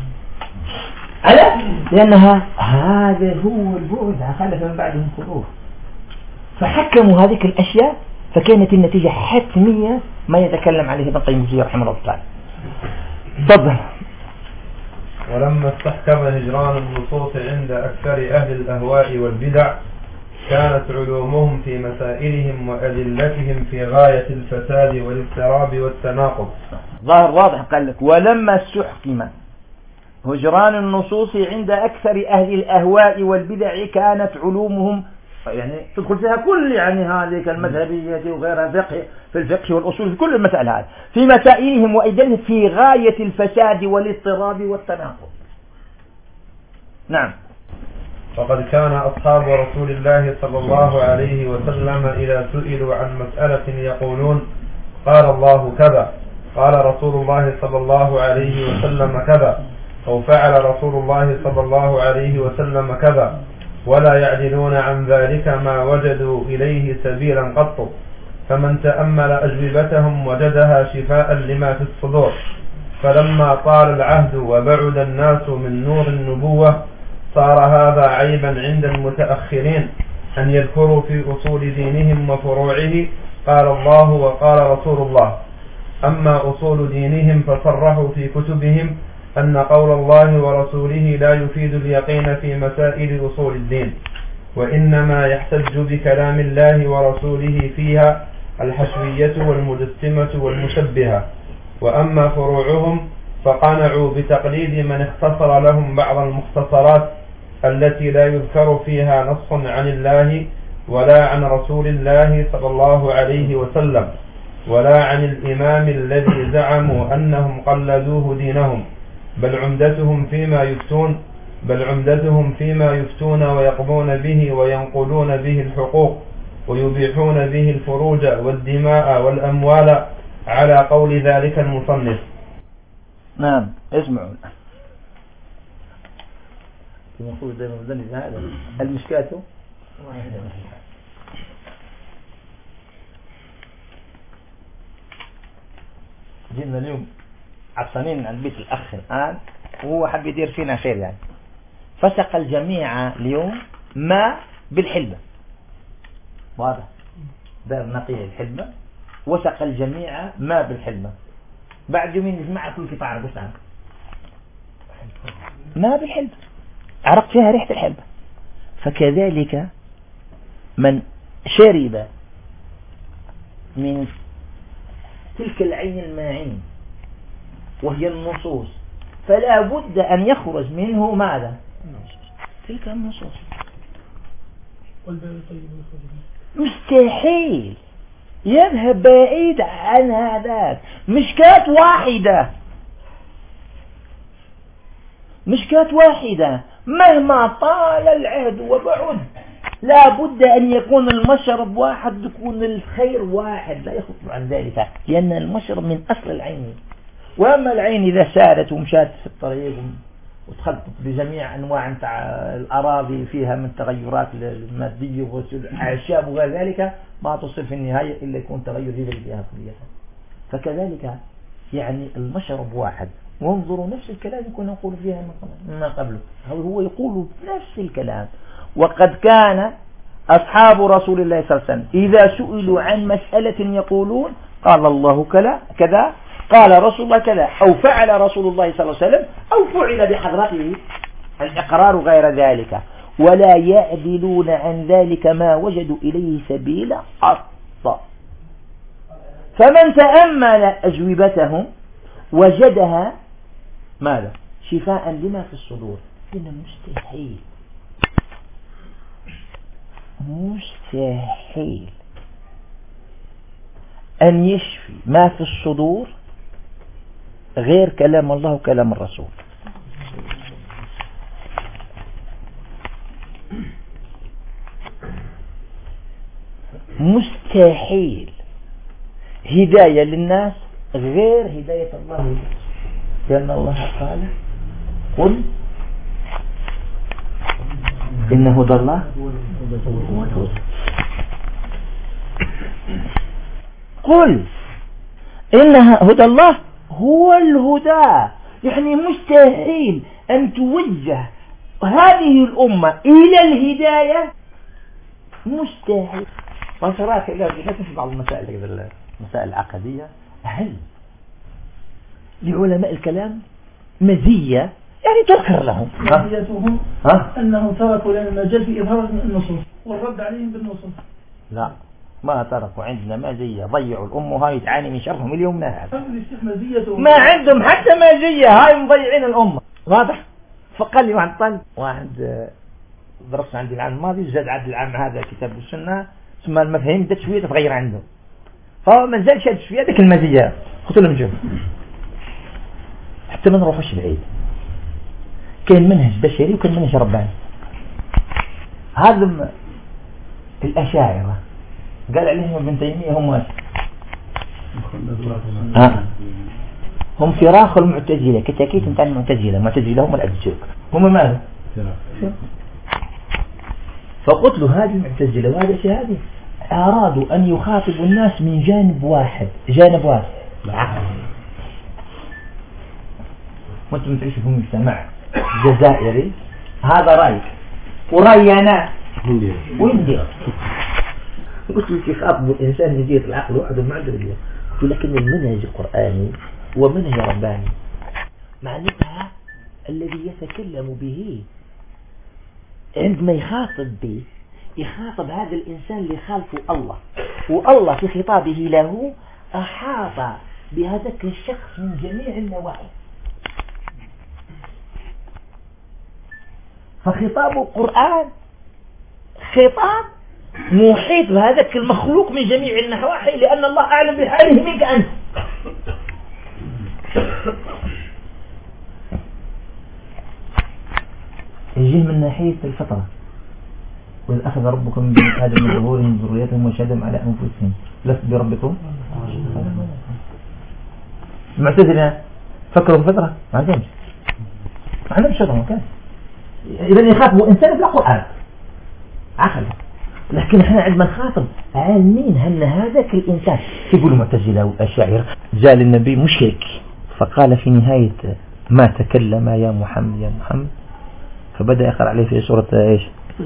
Speaker 4: ألا لأنها هذا هو البعد خلف من بعدهم خروف، فحكموا هذه الأشياء فكانت النتيجة حتمية ما يتكلم عليه ابن القيم الجوزية رحمه الله تعالى. تفضل.
Speaker 2: ولما استحكم هجران النصوص عند أكثر أهل الأهواء والبدع كانت علومهم في مسائلهم وأدلتهم في غاية الفساد والاضطراب والتناقض.
Speaker 4: ظاهر واضح قال لك ولما استحكم هجران النصوص عند أكثر أهل الأهواء والبدع كانت علومهم، يعني تدخل فيها كل يعني هذه المذهبية وغيرها فقه في الفقه والأصول في كل المسائل هذه في مسائلهم وأدلتهم في غاية الفساد والاضطراب والتناقض. نعم.
Speaker 2: فقد كان أصحاب رسول الله صلى الله عليه وسلم إذا سئلوا عن مسألة يقولون قال الله كذا قال رسول الله صلى الله عليه وسلم كذا أو فعل رسول الله صلى الله عليه وسلم كذا، ولا يعدلون عن ذلك ما وجدوا إليه سبيلا قط. فمن تأمل أجوبتهم وجدها شفاء لما في الصدور، فلما طال العهد وبعد الناس من نور النبوة صار هذا عيبا عند المتأخرين أن يذكروا في أصول دينهم وفروعه قال الله وقال رسول الله. أما أصول دينهم فصرحوا في كتبهم أن قول الله ورسوله لا يفيد اليقين في مسائل أصول الدين، وإنما يحتج بكلام الله ورسوله فيها الحشوية والمجسمة والمشبهة. وأما فروعهم فقنعوا بتقليد من اختصر لهم بعض المختصرات التي لا يذكر فيها نص عن الله ولا عن رسول الله صلى الله عليه وسلم ولا عن الإمام الذي زعموا أنهم قلدوه دينهم، بل عمدتهم فيما يفتون بل عمدتهم فيما يفتون ويقضون به وينقلون به الحقوق ويبيحون به الفروج والدماء والأموال على قول ذلك المصنف.
Speaker 4: نعم اسمعوا. المفروض دائما مدني هذا المشكلة جينا اليوم عطسانين عند بيت الأخ الآن وهو حب يدير فينا خير يعني، فسق الجميع اليوم ما بالحلبة، واضح دار نقية الحلبة وسق الجميع ما بالحلبة. بعد يومين يجمع كل قطعة بس عنك ما بالحلبة، عرفت فيها ريحة الحلبة. فكذلك من شرب من تلك العين الماعين وهي النصوص فلا بد أن يخرج منه ماذا؟ تلك النصوص. مستحيل يذهب بعيد عن هذاك. مشكات واحدة مشكات واحدة مهما طال العهد وبعد لا بد أن يكون المشرب واحد، يكون الخير واحد، لا يخرج عن ذلك، لأن المشرب من أصل العين. وأما العين إذا سارت ومشات في الطريق وتخلطت بجميع أنواع الأراضي فيها من تغيرات المادية والأعشاب وغير ذلك ما تصل في النهاية إلا يكون تغير ذي فيها كلية. فكذلك يعني المشرب واحد. وانظروا نفس الكلام يكون يقول فيها ما قبله، هو يقول نفس الكلام. وقد كان أصحاب رسول الله صلى الله عليه وسلم إذا سئلوا عن مسألة يقولون قال الله كذا قال رسول الله كذا أو فعل رسول الله صلى الله عليه وسلم أو فعل بحضرته الإقرار غير ذلك، ولا يعدلون عن ذلك ما وجدوا إليه سبيلا قط. فمن تأمل أجوبتهم وجدها ماذا؟ شفاء لما في الصدور. إنه مستحيل مستحيل أن يشفي ما في الصدور غير كلام الله وكلام الرسول. مستحيل هداية للناس غير هداية الله، لأن الله قال قل إن هدى الله هو الهدى. قل إن هدى الله هو الهدى، يعني مستحيل أن توجه هذه الأمة إلى الهداية، مستحيل. وصراحة إلى في بعض المسائل المسائل العقدية هل لعلماء الكلام مزية يعني تذكر لهم
Speaker 3: مزيتهم أنهم تركوا لنا المجال في إظهار النصوص والرد عليهم بالنصوص.
Speaker 4: لا ما تركوا عندنا مزية، ضيعوا الأمة هاي تعاني من شرهم اليوم نهار. ما عندهم حتى مزية، هاي مضيعين الأمة، واضح. فقال لي واحد طالب واحد درس عندي العام الماضي زاد عاد العام هذا كتاب السنة ثم المفاهيم بدأت شوية تتغير عنده، فما زال شاد شوية ذيك المزية. قلت لهم شوف حتى ما نروحوش بعيد، كاين منهج بشري وكاين منهج رباني. هذا الأشاعرة قال عليهم ابن تيمية هم ها هم فراخ المعتزلة، كتاكيت نتاع المعتزلة. المعتزلة هم الأبجوك، هم ماذا؟ فقلت له هذه المعتزلة وهذا الشيء هذه أرادوا أن يخاطبوا الناس من جانب واحد، جانب واحد العقل. وانتم تعيشوا في مجتمع جزائري، هذا رأيك ورأيي أنا ويندي. قلت لك يخاطب الإنسان يزيد العقل وحده ما عنده اليوم. قلت لكن المنهج القرآني ومنهج رباني معناتها الذي يتكلم به عندما يخاطب به يخاطب هذا الإنسان اللي خالفه الله، والله في خطابه له أحاط بهذاك الشخص من جميع النواحي. فخطاب القرآن خطاب محيط بهذاك المخلوق من جميع النواحي، لأن الله أعلم بحاله منك أنت. يجيه من ناحية الفطرة، وإذ أخذ ربكم من بني آدم من ظهورهم ذريتهم وشهدهم على أنفسهم لست بربكم. المعتزلة فكروا بفترة ما عندهمش ما عندهمش شطر مكان. إذا يخاطبوا إنسان بلا قرآن عقل، لكن احنا عندما نخاطب عالمين أن هذاك الإنسان يقولوا المعتزلة والأشاعرة جاء للنبي مشرك فقال في نهاية ما تكلم يا محمد يا محمد، فبدأ يقرأ عليه في سورة إيش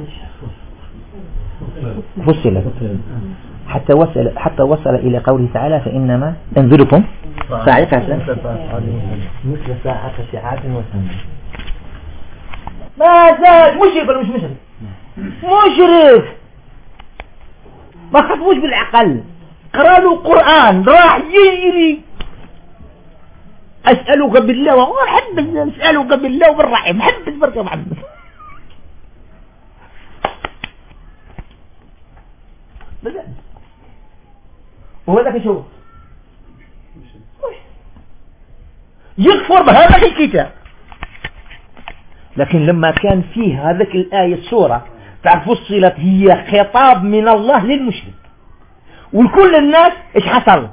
Speaker 4: فصلت حتى وصل حتى وصل إلى قوله تعالى فإنما انذركم صاعقة مثل ساعة ساعات وسنة. ما زال مشرك ولا مش مشرك؟ مشرك ما خطبوش بالعقل، قرأ له القرآن راح يجري أسألك بالله وحب أسألك بالله وبالرحم حب بركة محمد. وهذاك شو يكفر بهذا الكتاب. لكن لما كان فيه هذاك الآية السورة تعرف فصلت هي خطاب من الله للمشرك وكل الناس ايش حصل.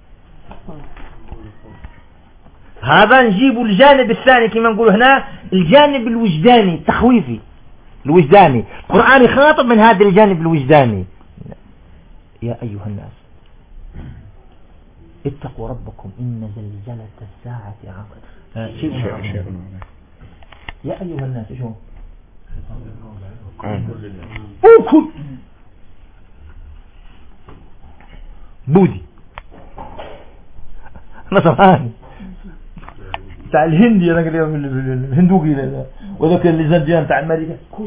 Speaker 4: هذا نجيب الجانب الثاني كما نقول هنا الجانب الوجداني التخويفي الوجداني. القرآن يخاطب من هذا الجانب الوجداني. يا أيها الناس اتقوا ربكم إن زلزلة الساعة عظيمة. شيء يا أيها الناس شو أوكل بودي نصراني تاع الهندي أنا قال لهم الهندوقي لا وذاك اللي زنجان تاع أمريكا كل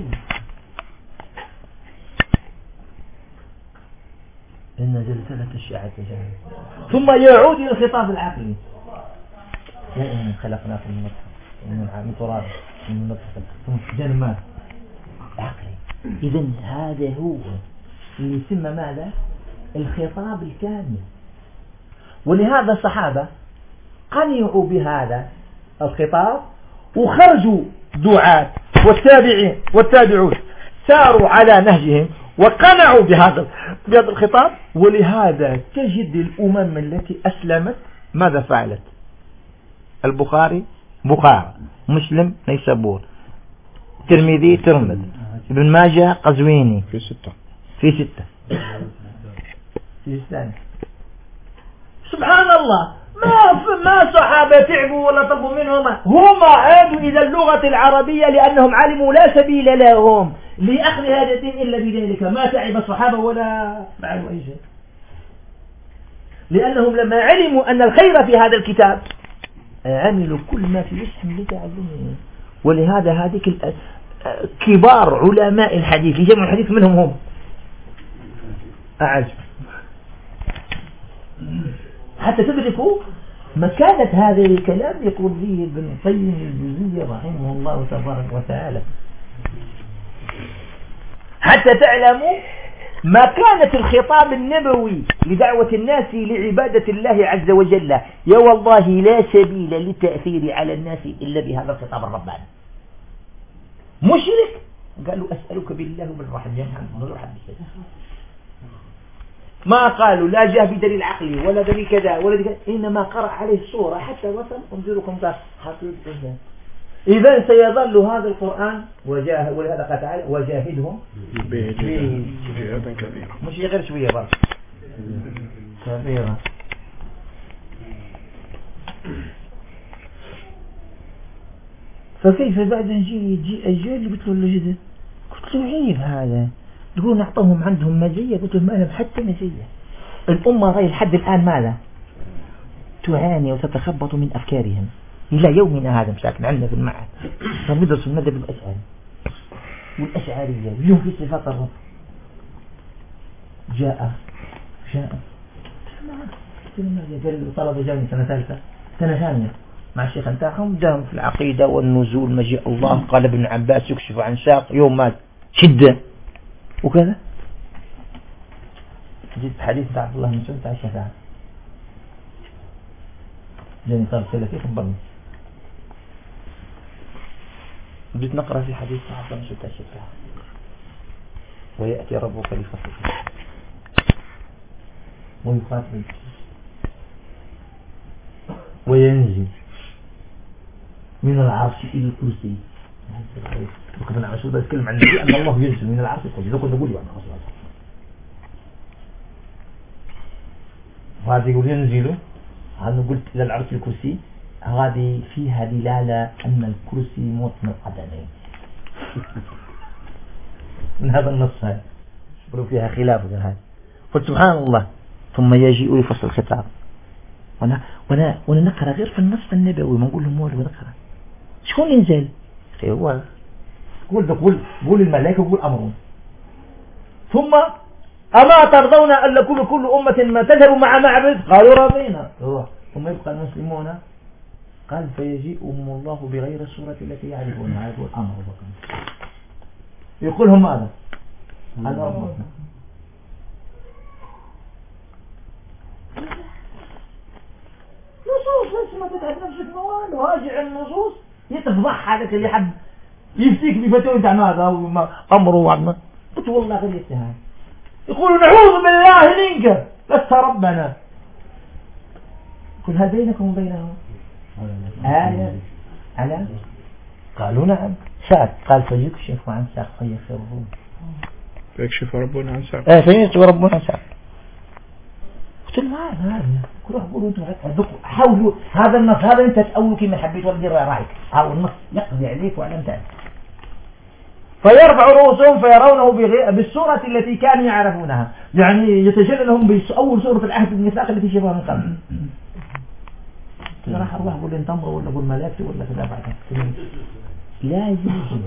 Speaker 4: إن زلزلة الساعة ثم يعود إلى الخطاب العقلي. يا إن خلقناكم من نطفة من تراب من نطفة ثم سجن ماء عقلي. إذن هذا هو اللي يسمى ماذا الخطاب الكامل. ولهذا الصحابة قنعوا بهذا الخطاب وخرجوا دعاة والتابعين والتابعون ساروا على نهجهم وقنعوا بهذا بهذا الخطاب. ولهذا تجد الأمم التي أسلمت ماذا فعلت؟ البخاري بخارى، مسلم نيسابور، ترمذي ترمذ، ابن ماجه قزويني
Speaker 2: في ستة
Speaker 4: في ستة في ستة. سبحان الله ما ما صحابة تعبوا ولا طلبوا منهم، هم عادوا إلى اللغة العربية لأنهم علموا لا سبيل لهم لأخذ هذا الدين إلا بذلك. ما تعب الصحابة ولا فعلوا أي شيء، لأنهم لما علموا أن الخير في هذا الكتاب عملوا كل ما في وسعهم لتعلمه. ولهذا هذيك كبار علماء الحديث جمع الحديث منهم هم أعجب حتى تدركوا مكانة هذا الكلام يقول فيه ابن القيم الجوزية رحمه الله تبارك وتعالى، حتى تعلموا مكانة الخطاب النبوي لدعوة الناس لعبادة الله عز وجل. يا والله لا سبيل للتأثير على الناس إلا بهذا الخطاب الرباني. مشرك قالوا أسألك بالله وبالرحم يا محمد ما قالوا لا جاء بدليل عقلي ولا دليل كذا ولا دليل، إنما قرأ عليه السورة حتى وصل انظركم حقيقة. إذا سيظل هذا القرآن وجاه ولهذا قال تعالى وجاهدهم
Speaker 2: جهادا كبيرا
Speaker 4: مش غير شوية بقى كبيرة. فكيف بعد نجي يجي أجيال اللي قلت له الجدد، قلت له عيب هذا، تقول نعطوهم عندهم مزية، قلت له ما لهم حتى مزية. الأمة غير لحد الآن ماذا تعاني وتتخبط من أفكارهم إلى يومنا هذا. مساكن عندنا في المعهد فندرس المذهب الأشعري والأشعرية، اليوم في صفات الرب جاء جاء طلبة جاوني سنة ثالثة سنة ثانية مع الشيخ انتاعهم، جاءهم في العقيدة والنزول مجيء الله، قال ابن عباس يكشف عن ساق يوم مات شدة وكذا. جيت حديث عبد الله بن مسعود تاع الشفاعة، جاني طالب سلفي خبرني، بديت نقرأ في حديث عبد الله بن مسعود تاع الشفاعة، ويأتي ربك لفصل ويخاطب وينزل من العرش إلى الكرسي. ابن مسعود يتكلم عن النبي أن الله ينزل من العرش إلى الكرسي، لو كنت أقول له وهذا يقول ينزل، أنا قلت إلى العرش الكرسي، هذه فيها دلالة أن الكرسي موطن القدمين من هذا النص هذا ولو فيها خلاف من هذا. قلت سبحان الله. ثم يجيء لفصل الخطاب، وانا وانا وانا نقرا غير في النص النبوي، ما نقول لهم مول ونقرا شكون ينزل اخي هو قول قول قول الملائكه وقول امرهم. ثم اما ترضون ان لكل كل امه ما تذهب مع معبد، قالوا رضينا. ثم يبقى المسلمون، قال فيجيئهم الله بغير الصورة التي يعرفونها. هذا هو الامر بقى. يقول لهم ماذا؟ انا ربكم. نصوص بس ما تتعب نفسك موال وهاجع النصوص يتفضح هذاك اللي حب يفتيك بفتوى تاع ماذا وما امره وعما. قلت والله غير يتهم، يقولوا نعوذ بالله منك لست ربنا. قل هل بينكم وبينهم آية على؟ قالوا نعم. ساق قال فيكشف عن ساق فيخرون،
Speaker 1: فيكشف ربنا عن ساق
Speaker 4: اه فيكشف ربنا عن ساق. قلت له هذا هذا كل قولوا انتم حاولوا هذا النص، هذا انت تأولوا كما حبيت ولا دير رايك، هذا النص يقضي عليك وعلى انت. فيرفع رؤوسهم فيرونه بالصورة التي كانوا يعرفونها، يعني يتجلى لهم بأول صورة العهد الميثاق التي شبهها من قبل. راح اروح اقول انت امر ولا اقول ملائكه ولا كذا بعدها. لا يجوز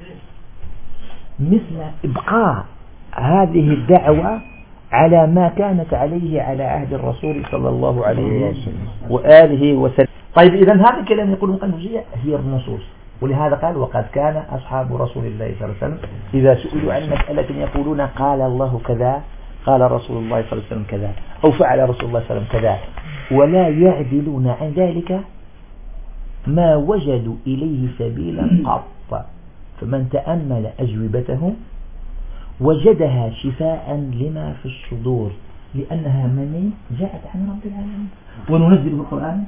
Speaker 4: مثل ابقاء هذه الدعوة على ما كانت عليه على عهد الرسول صلى الله عليه وآله وسلم. طيب إذا هذا الكلام يقول المقنوجية هي النصوص، ولهذا قال وقد كان أصحاب رسول الله صلى الله عليه وسلم إذا سئلوا عن مسألة يقولون قال الله كذا، قال رسول الله صلى الله عليه وسلم كذا، أو فعل رسول الله صلى الله عليه وسلم كذا، ولا يعدلون عن ذلك ما وجدوا إليه سبيلا قط. فمن تأمل أجوبته وجدها شفاء لما في الصدور، لأنها مني جاءت عن رب العالمين. وننزل بالقرآن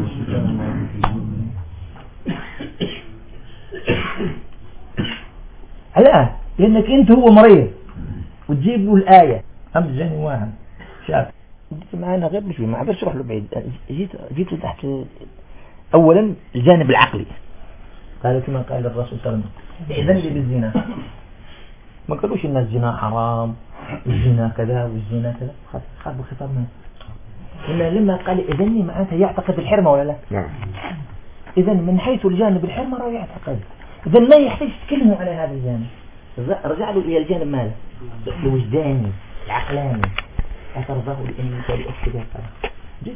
Speaker 4: لا، لأنك أنت هو مريض وتجيب له الآية. أمس جاني واحد شاب جيت معنا غير مش ما عبرش روح له بعيد، جيت جيت تحت أولا الجانب العقلي، قال كما قال الرسول صلى الله عليه وسلم إذن لي بالزنا، ما قالوش إن الزنا حرام والزنا كذا والزنا كذا، خاف بالخطاب منه. إلا لما قال إذن معناتها يعتقد الحرمة ولا لا؟
Speaker 2: نعم.
Speaker 4: إذن من حيث الجانب الحرمة راه يعتقد، إذن ما يحتاج تكلموا على هذا الجانب، رجع له إلى الجانب ماله الوجداني العقلاني. أترضاه لأنك لأكتبه جيت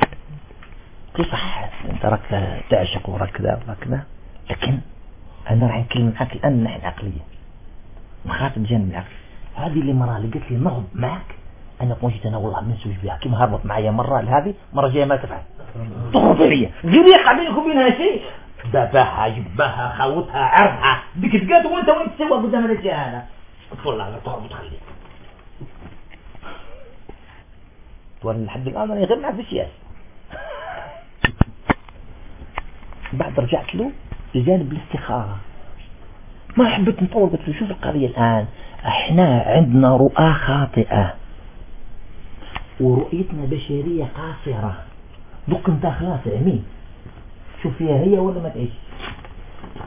Speaker 4: تصح أنت راك تعشق وراك كذا وراك كذا، لكن أنا راح نتكلم معك الآن من ناحية عقلية مخاطب جانب العقل. هذه اللي مرة اللي قلت لي نهض معك، أنا قلت أنا والله منسوج بها كيما هربط معي مرة لهذه مرة جاية ما تفعل تخرج فيا غير يقع بينك وبينها شيء، دبها جبها خوتها عرضها بك تقات وانت وين تسوى قدام الاشياء هذا والله لا تهرب تخليك وانا لحد الآن أنا غير معك في السياسة. بعد رجعت له لجانب الاستخارة، ما حبيت نطول، قلت له شوف القضية الآن احنا عندنا رؤى خاطئة ورؤيتنا بشرية قاصرة، دق انت خلاص عمي شوف فيها هي ولا ما تعيش.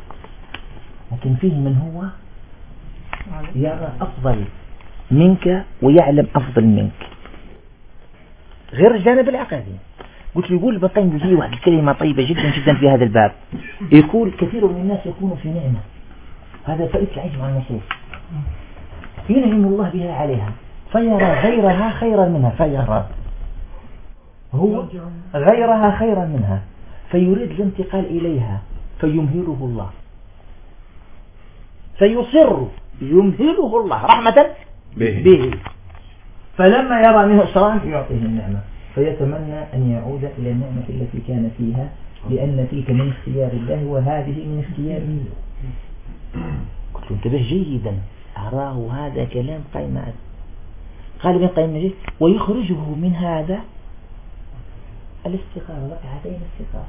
Speaker 4: لكن فيه من هو يرى أفضل منك ويعلم أفضل منك، غير الجانب العقدي. قلت له يقول ابن القيم يجي واحد كلمة طيبة جدا جدا في هذا الباب، يقول كثير من الناس يكون في نعمة، هذا فائدة العجب عن النصوص، ينعم الله بها عليها فيرى غيرها خيرا منها، فيرى هو غيرها خيرا منها فيريد الانتقال إليها فيمهله الله، فيصر يمهله الله رحمة به, به. فلما يرى منه إصرار يعطيه النعمة فيتمنى أن يعود إلى النعمة التي كان فيها، لأن تلك من اختيار الله وهذه من اختياره. قلت له انتبه جيدا، أراه هذا كلام قائم معه. قال ابن القيم الجوزية ويخرجه من هذا الاستقامة، ركعتين الاستقامة.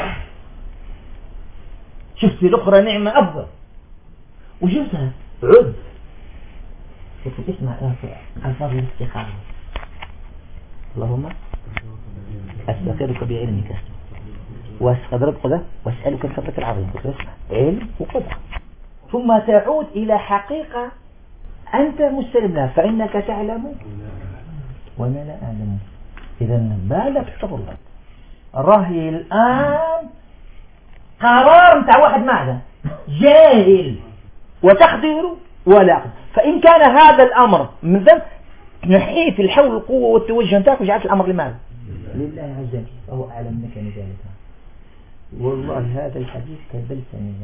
Speaker 4: شفت الأخرى نعمة أفضل وشفتها عد. قلت اسمع ألفاظ الاستقامة: اللهم أستغفرك بعلمك وأستقدرك قدر وأسألك الفضل العظيم. قلت اسمع علم وقدر، ثم تعود إلى حقيقة أنت مستلم لها، فإنك تعلم وأنا لا أعلم. إذا بالك تطلب راهي الآن قرار متاع واحد معنا جاهل وتقديره ولا أقدر. فإن كان هذا الأمر من ذلك نحيت الحول والقوة والتوجه نتاعك وجعلت الأمر لماذا؟ لله عز وجل، فهو أعلم منك من ذلك. والله هذا الحديث كبلتني.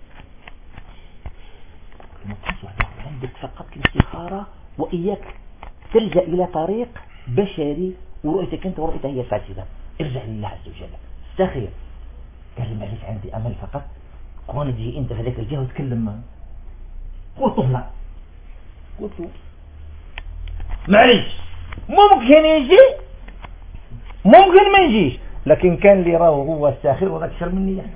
Speaker 4: عندك فقط الاستخارة، وإياك تلجأ إلى طريق بشري ورؤيتك أنت ورؤيتها هي فاسدة. ارجع لله عز وجل، استخير. قال لي معلش عندي أمل فقط، كون تجي أنت في ذاك الجهة وتكلم معه. قلت له قلت له معلش ممكن يجي ممكن ما يجيش، لكن كان اللي راه هو الساخر وذاك شر مني يعني.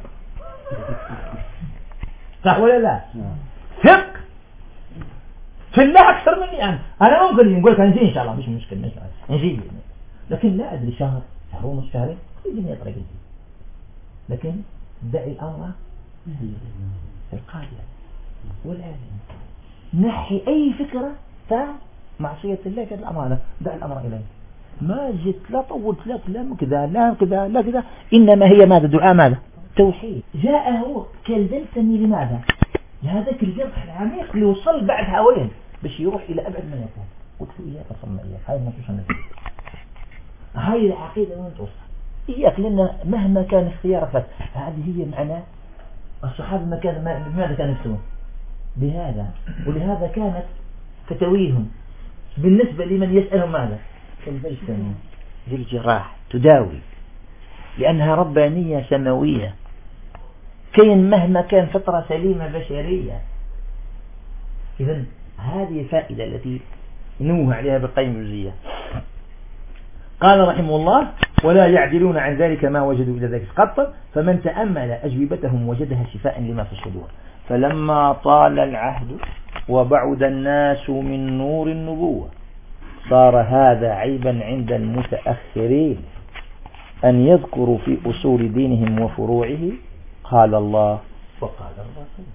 Speaker 4: صح ولا لا؟ ثق في الله أكثر مني أنا. أنا ممكن نقول لك نجي إن شاء الله، مش مشكلة مش نجي، لكن لا أدري شهر شهر ونص شهرين يجيني طريق جديد. لكن دعي الأمر القادر والعالم، نحي أي فكرة تاع معصية الله كذا الأمانة، دع الأمر إليه. ما جيت لا طولت لا كلام كذا لا كذا لا كذا، إنما هي ماذا؟ دعاء ماذا؟ توحيد. جاءه كالبلسمي لماذا؟ لهذاك الجرح العميق اللي وصل بعدها وين باش يروح إلى أبعد ما يكون. قلت له إياك أصلا إياك، هاي ما توصل نتيجة، هاي العقيدة وين توصل إياك، لأن مهما كان اختيارك هذه هي معنى الصحابة. ما كان ماذا كانوا يسوون بهذا، ولهذا كانت فتويهم بالنسبة لمن يسألهم ماذا؟ كالبلسمي للجراح تداوي، لأنها ربانية سماوية، كين مهما كان فطرة سليمة بشرية. إذن هذه الفائدة التي نوه عليها بالقيم الجوزية. قال رحمه الله: ولا يعدلون عن ذلك ما وجدوا إلى ذلك قط، فمن تأمل أجوبتهم وجدها شفاء لما في الصدور. فلما طال العهد وبعد الناس من نور النبوة صار هذا عيبا عند المتأخرين أن يذكروا في أصول دينهم وفروعه قال الله وقال الرسول.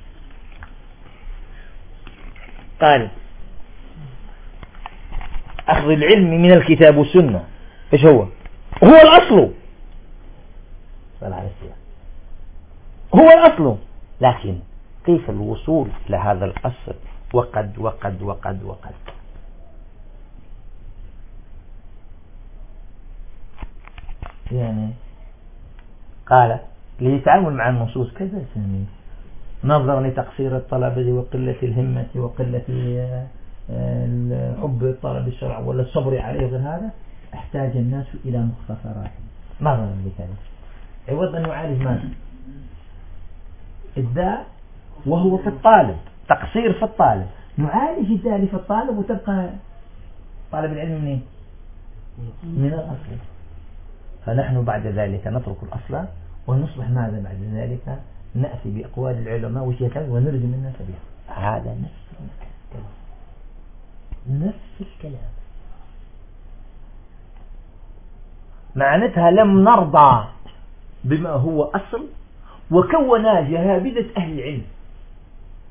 Speaker 4: قال أخذ العلم من الكتاب والسنة إيش هو؟ هو الأصل، هو الأصل، لكن كيف الوصول إلى هذا الأصل؟ وقد وقد وقد وقد يعني قال ليتعامل مع النصوص كذا سنين، نظرا لتقصير الطلبة وقلة الهمة وقلة حب طلب الشرع ولا الصبر عليه وغير هذا، احتاج الناس إلى مختصرات. نظرا لذلك عوض أن نعالج ماذا؟ الداء وهو في الطالب، تقصير في الطالب، نعالج الداء في الطالب وتبقى طالب العلم منين؟ من الأصل. فنحن بعد ذلك نترك الأصل ونصبح ماذا بعد ذلك؟ نأتي بأقوال العلماء وشيئا ونرجم الناس بها. هذا نفس الكلام، نفس الكلام. معناتها لم نرضى بما هو أصل، وكونا جهابذة أهل العلم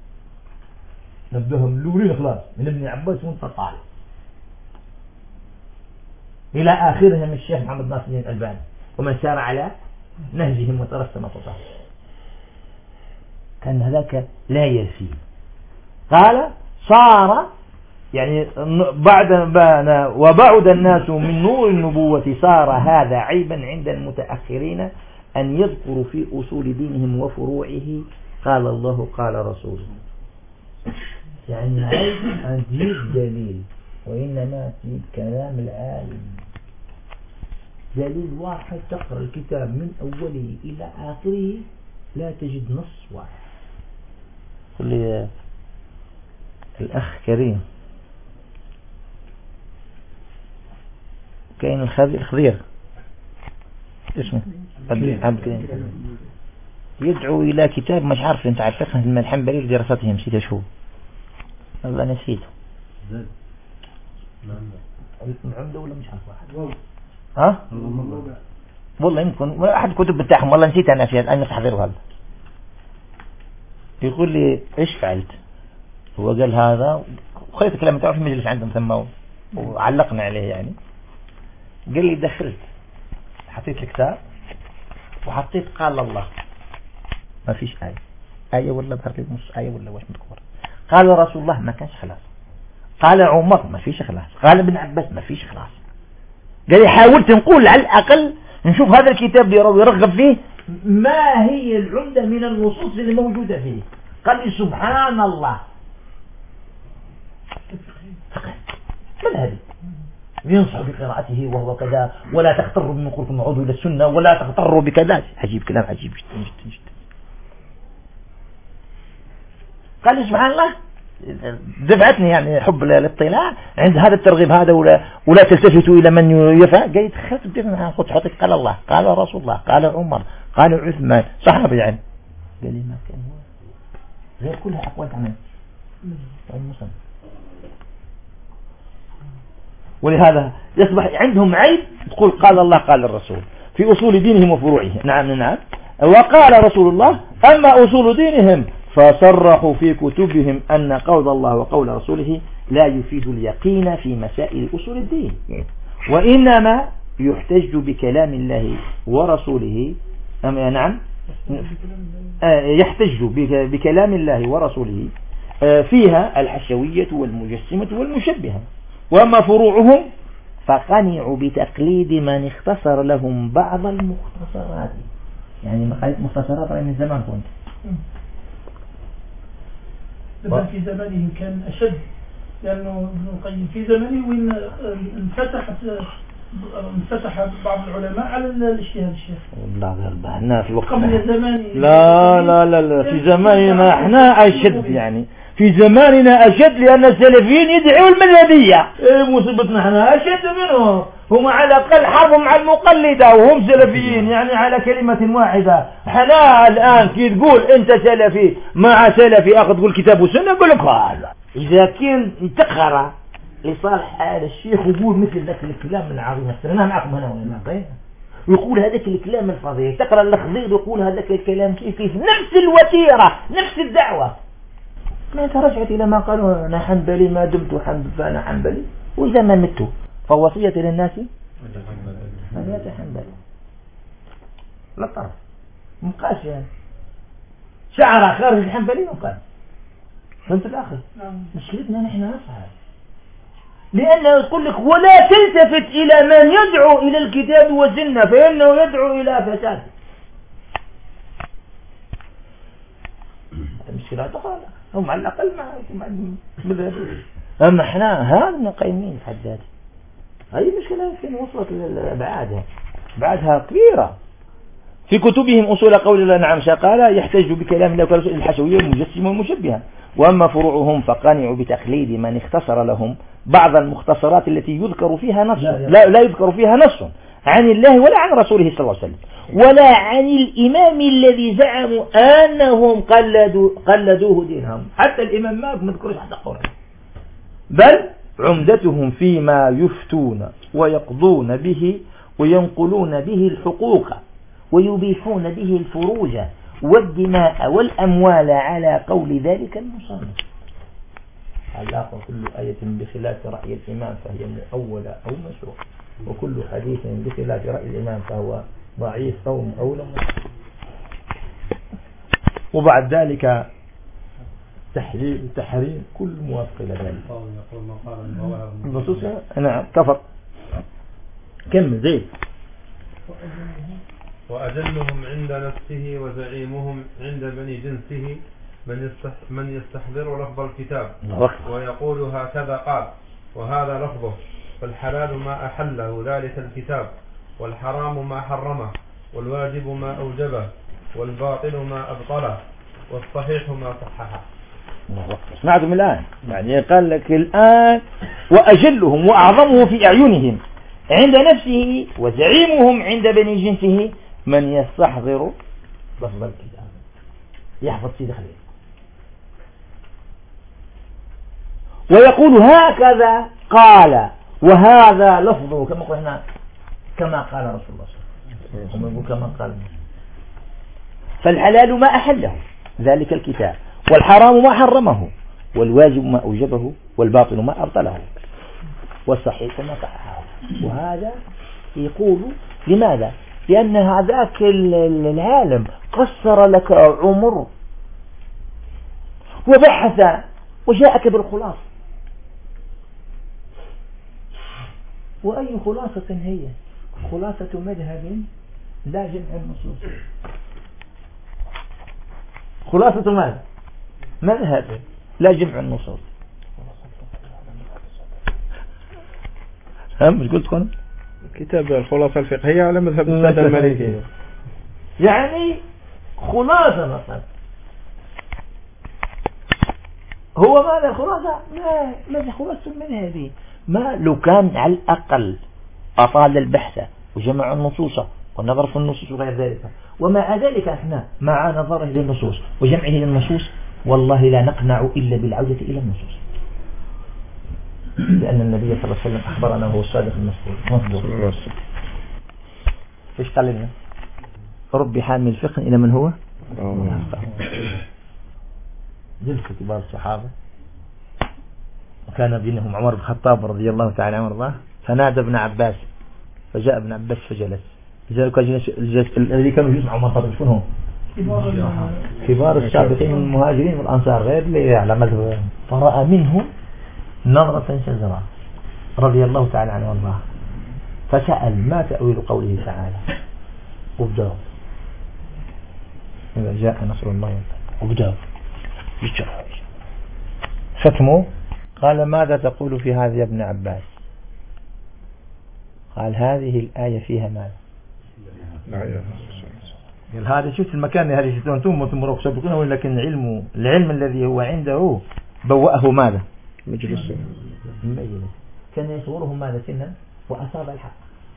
Speaker 4: نبههم الأولين خلاص من ابن عباس وانت طالع إلى آخرهم الشيخ محمد ناصر الدين الألباني ومن سار على نهجهم وترسم خطاه. كان هذاك لا يفي. قال صار يعني بعد وبعد الناس من نور النبوة صار هذا عيبا عند المتأخرين أن يذكروا في أصول دينهم وفروعه قال الله قال رسوله. يعني عيب أن تجيب دليل وإنما تجيب كلام العالم. دليل واحد تقرأ الكتاب من أوله إلى آخره لا تجد نص واحد. قل لي الأخ كريم كاين الخضير اسمه عبد الكريم يدعو إلى كتاب مش عارف انت عارف فقه الحنبلي لدراستهم نسيت شو والله نسيته العمدة ولا مش عارف واحد ها والله يمكن أحد كتب بتاعهم والله نسيت أنا فيها الآن نستحضره هذا. يقول لي إيش فعلت؟ هو قال هذا وخيط كلام تعرف في مجلس عندهم ثم وعلقنا عليه يعني. قال لي دخلت حطيت الكتاب وحطيت قال الله ما فيش آية آية ولا بحر لي نص آية ولا واش مذكور. قال رسول الله ما كانش خلاص. قال عمر ما فيش خلاص. قال ابن عباس ما فيش خلاص. قال لي حاولت نقول على الأقل نشوف هذا الكتاب اللي يرغب فيه ما هي العمدة من النصوص اللي موجودة فيه. قال لي سبحان الله من هذه ينصح بقراءته وهو كذا ولا تغتروا بنقولكم عودوا إلى السنة ولا تغتروا بكذا. عجيب كلام عجيب جدا جدا جدا. قال لي سبحان الله دفعتني يعني حب الاطلاع عند هذا الترغيب هذا ولا ولا تلتفتوا إلى من يفعل. قلت خلت بدينا خذ حطيت قال الله قال رسول الله قال عمر قال عثمان صحابي يعني. قال لي ما كان هو غير كلها أقوال عمل المصنف. ولهذا يصبح عندهم عيب تقول قال الله قال الرسول في أصول دينهم وفروعهم. نعم نعم. وقال رسول الله أما أصول دينهم فصرحوا في كتبهم أن قول الله وقول رسوله لا يفيد اليقين في مسائل أصول الدين وإنما يحتج بكلام الله ورسوله. نعم يحتج بكلام الله ورسوله فيها الحشوية والمجسمة والمشبهة. وأما فروعهم فقنعوا بتقليد من اختصر لهم بعض المختصرات. يعني مختصرات من زمان كنت
Speaker 3: طبعا في زمانه كان أشد لأنه ابن القيم في زمانه وين انفتحت انفتح بعض العلماء على الاجتهاد الشيخ.
Speaker 4: والله غير احنا في الوقت
Speaker 3: قبل زمان
Speaker 4: لا لا لا لا في زماننا احنا أشد يعني في زماننا أشد لأن السلفيين يدعوا المذهبية. إيه مصيبتنا احنا أشد منهم. هم على الأقل حربوا مع المقلدة وهم سلفيين يعني على كلمة واحدة. احنا الآن كي تقول أنت سلفي مع سلفي أخذ تقول كتاب وسنة يقول لك هذا إذا كان تقرأ لصالح هذا الشيخ ويقول مثل ذاك الكلام العظيم استرناه معكم هنا ولا ويقول هذاك الكلام الفظيع. تقرأ الخضير ويقول هذاك الكلام كيف كيف نفس الوتيرة نفس الدعوة. ما ترجعت إلى ما قالوا أنا حنبلي ما دمت حنبلي فأنا حنبلي وإذا ما مت فوصية للناس أن يتحنبلوا. لا طرف مقاس يعني شعر خارج الحنبلي مقاس. فهمت الآخر مشكلتنا نحن أصحاب لأنه يقول لك ولا تلتفت إلى من يدعو إلى الكتاب والسنة فإنه يدعو إلى فساد. المشكلة تقال هم على الأقل مع أما احنا هذا قايمين في حد ذاته. هذه مشكلة فين وصلت للأبعاد بعدها كبيرة. في كتبهم أصول قول الله نعم شقالة يحتج بكلام الله وكلام الحشوية المجسمة والمشبهة. وأما فروعهم فقانعوا بتقليد من اختصر لهم بعض المختصرات التي يذكر فيها نص لا, لا يذكر فيها نص عن الله ولا عن رسوله صلى الله عليه وسلم ولا عن الإمام الذي زعموا أنهم قلدوا قلدوه دينهم. حتى الإمام ما بنذكرش حتى قرآن بل عمدتهم فيما يفتون ويقضون به وينقلون به الحقوق ويبيحون به الفروج والدماء والأموال على قول ذلك المصنف. العلاقة كل آية بخلاف رأي الإمام فهي مؤولة أو مشروع، وكل حديث بخلاف رأي الإمام فهو ضعيف أو مؤولة. وبعد ذلك تحريم تحريم كل موافق إلى ذلك. النصوص أنا كفر. كمل زيد.
Speaker 2: وأجلهم عند نفسه وزعيمهم عند بني جنسه من من يستحضر لفظ الكتاب ويقول هكذا قال وهذا لفظه، فالحلال ما أحله ذلك الكتاب، والحرام ما حرمه، والواجب ما أوجبه، والباطل ما أبطله، والصحيح ما صححه.
Speaker 4: اسمعتم الآن، يعني قال لك الآن وأجلهم وأعظمه في أعينهم عند نفسه وزعيمهم عند بني جنسه من يستحضر لفظ الكتاب، يحفظ سيد خليل ويقول هكذا قال وهذا لفظه، كما قلنا كما قال رسول الله صلى الله عليه وسلم كما قال. فالحلال ما أحله ذلك الكتاب، والحرام ما حرمه، والواجب ما أوجبه، والباطل ما أبطله، والصحيح ما صححه. وهذا يقول لماذا؟ لأن هذاك العالم قصر لك عمر وبحث وجاءك بالخلاصة. وأي خلاصة هي؟ خلاصة مذهب لا جمع النصوص. خلاصة ماذا؟ مذهب لا جمع النصوص. هم مش قلت كون
Speaker 2: كتاب الخلاصة الفقهية على مذهب السادة المالكية،
Speaker 4: يعني خلاصة مثلا. هو ماذا الخلاصة؟ ما ماذا خلاصة المذهب؟ ما لو كان على الأقل أطال البحث وجمع النصوص والنظر في النصوص وغير ذلك، ومع ذلك احنا مع نظره للنصوص وجمعه للنصوص والله لا نقنع إلا بالعودة إلى النصوص، لأن النبي صلى الله عليه وسلم أخبرنا هو الصادق المصدوق. فيش قال لنا رب حامل فقه إلى من هو جلس كبار الصحابة، وكان بينهم عمر بن الخطاب رضي الله تعالى عنه وارضاه، فنادى ابن عباس فجاء ابن عباس فجلس. الذي كانوا يسمعوا عمر الخطاب شنو هم؟ كبار السابقين من المهاجرين والأنصار غير اللي على مذهب. فرأى منهم نظرة شزرة رضي الله تعالى عنه وارضاه، فسأل ما تأويل قوله تعالى وبدأ إذا جاء نصر الله وبدأ يجرى ختمه. قال ماذا تقول في هذا يا ابن عباس؟ قال هذه الآية فيها ماذا؟ قال هذا شفت المكان هذه شفتوا أنتم وتمروا سبقونه، ولكن علم العلم الذي هو عنده بوأه ماذا؟ مجلس مجلس كان يصوره ماذا سنا وأصاب الحق.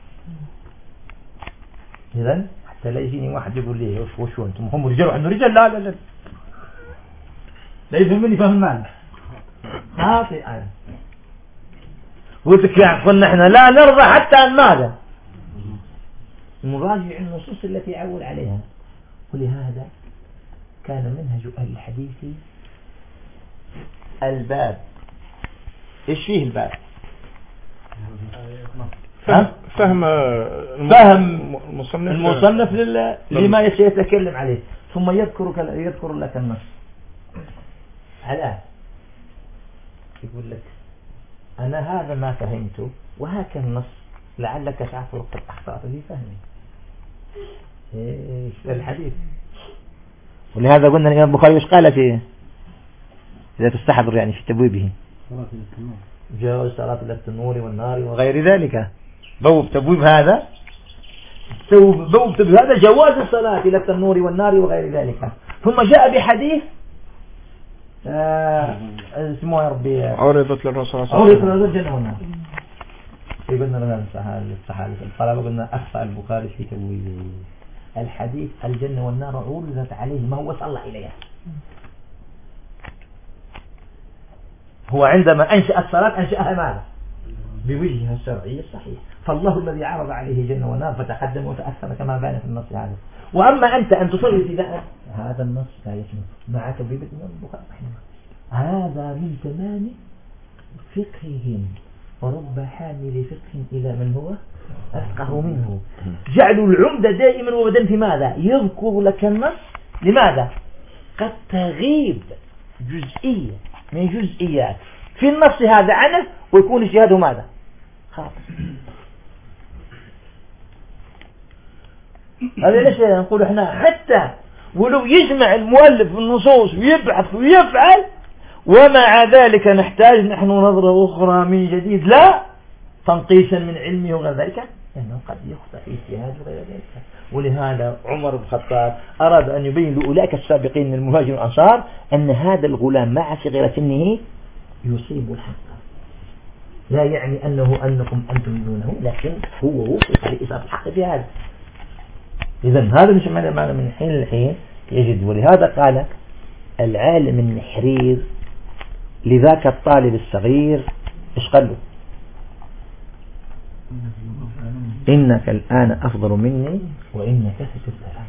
Speaker 4: إذن حتى لا يجيني واحد يقول لي وش وش أنتم هم رجال وعنده رجال، لا لا لا لا يفهمني فهم معنى خاطئا. قلت لك يعني قلنا احنا لا نرضى حتى أن ماذا نراجع النصوص التي عول عليها. ولهذا كان منهج أهل الحديث الباب. ايش فيه الباب؟
Speaker 2: فهم فهم
Speaker 4: فهم
Speaker 2: المصنف,
Speaker 4: المصنف لل... لما سيتكلم عليه، ثم يذكر يذكر لك النص. على يقول لك أنا هذا ما فهمته وهكذا النص لعلك تعرف قد أخطأت في فهمي. إيش الحديث؟ ولهذا قلنا الإمام البخاري وش قال فيه إذا تستحضر يعني في تبويبه جاوز صلاة التنور والنار وغير ذلك. بوب تبويب هذا بوب تبويب هذا جواز الصلاة إلى التنور والنار وغير ذلك. ثم جاء بحديث آه اسمه يا ربي
Speaker 2: عرضت للرسول
Speaker 4: عرضت للرسول الجنة والنار. قلنا لنا الصحابة الطلبة قلنا أخطأ البخاري في تبويبه الحديث الجنة والنار عرضت عليه ما هو صلى إليها. هو عندما أنشأ الصلاة أنشأها ماذا؟ بوجهها الشرعي الصحيح. فالله الذي عرض عليه جنة ونار فتقدم وتأثر كما بان في النص هذا. وأما أنت أن تصلي ابتداء هذا النص لا يسمى مع تبويب الإمام البخاري هذا من تمام فقههم ورب حامل فقه إلى من هو أفقه منه. جعلوا العمدة دائما وابدا في ماذا؟ يذكر لك النص. لماذا؟ قد تغيب جزئية من جزئيات في النص هذا عنه ويكون اجتهاده ماذا؟ خاطئ. هذا ليش نقول احنا حتى ولو يجمع المؤلف النصوص ويبحث ويفعل ومع ذلك نحتاج نحن نظرة أخرى من جديد، لا تنقيشا من علمه وغير ذلك، لأنه قد يخطئ اجتهاد وغير ذلك. ولهذا عمر بن الخطاب أراد أن يبين لأولئك السابقين من المهاجرين والأنصار أن هذا الغلام مع صغير سنه يصيب الحق، لا يعني أنه أنكم أنتم دونه، لكن هو وصف لإصابة الحق في هذا. إذن هذا مش معنى معنى من حين لحين يجد. ولهذا قال العالم النحرير لذاك الطالب الصغير إيش قال له؟ إنك الآن أفضل مني وإنك ستبتلى.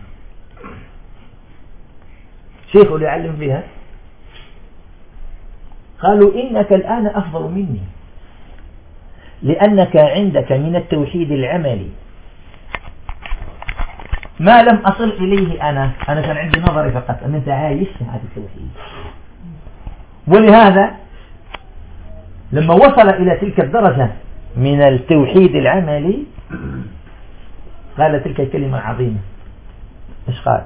Speaker 4: شيخ اللي يعلم فيها قالوا إنك الآن أفضل مني لأنك عندك من التوحيد العملي ما لم أصل إليه أنا أنا كان عندي نظري فقط أن أنت عايش في هذا التوحيد. ولهذا لما وصل إلى تلك الدرجة من التوحيد العملي قال تلك الكلمة عظيمة. إيش قال؟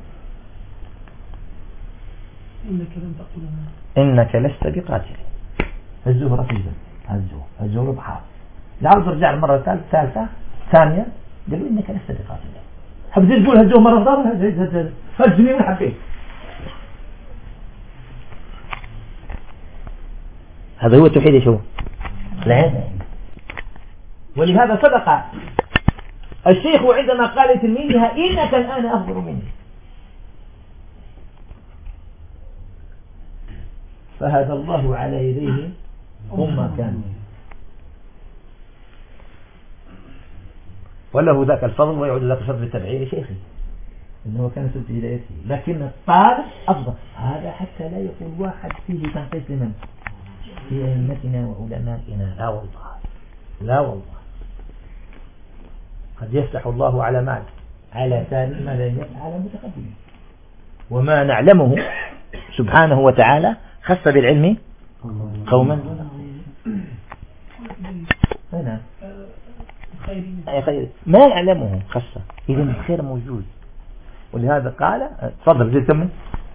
Speaker 4: إنك لست بقاتل. هزوه رفيجا هزوه هزوه بحار. لعاود رجع المرة الثالثة ثانية قالوا إنك لست بقاتل. حبزين تقول هزوه مرة ثانية هز هز هز هزني من حبيت. هذا هو التوحيد شو؟ لا. ولهذا صدق الشيخ عندما قال لتلميذها إنك الآن أفضل مني. فهدى الله على يديه هم كانوا وله ذاك الفضل ويعود ذاك الفضل بالتبعير شيخي إنه كان سبت هدايته، لكن الطالب أفضل. هذا حتى لا يقول واحد فيه تنقيص لمن في أئمتنا وعلمائنا، لا والله لا والله. قد يفتح الله على مال على ثاني ما لا يفتح على متقدم. وما نعلمه سبحانه وتعالى خص بالعلم قوما هنا خير ما نعلمه خصه، إذا الخير موجود. ولهذا قال تفضل زي كمل.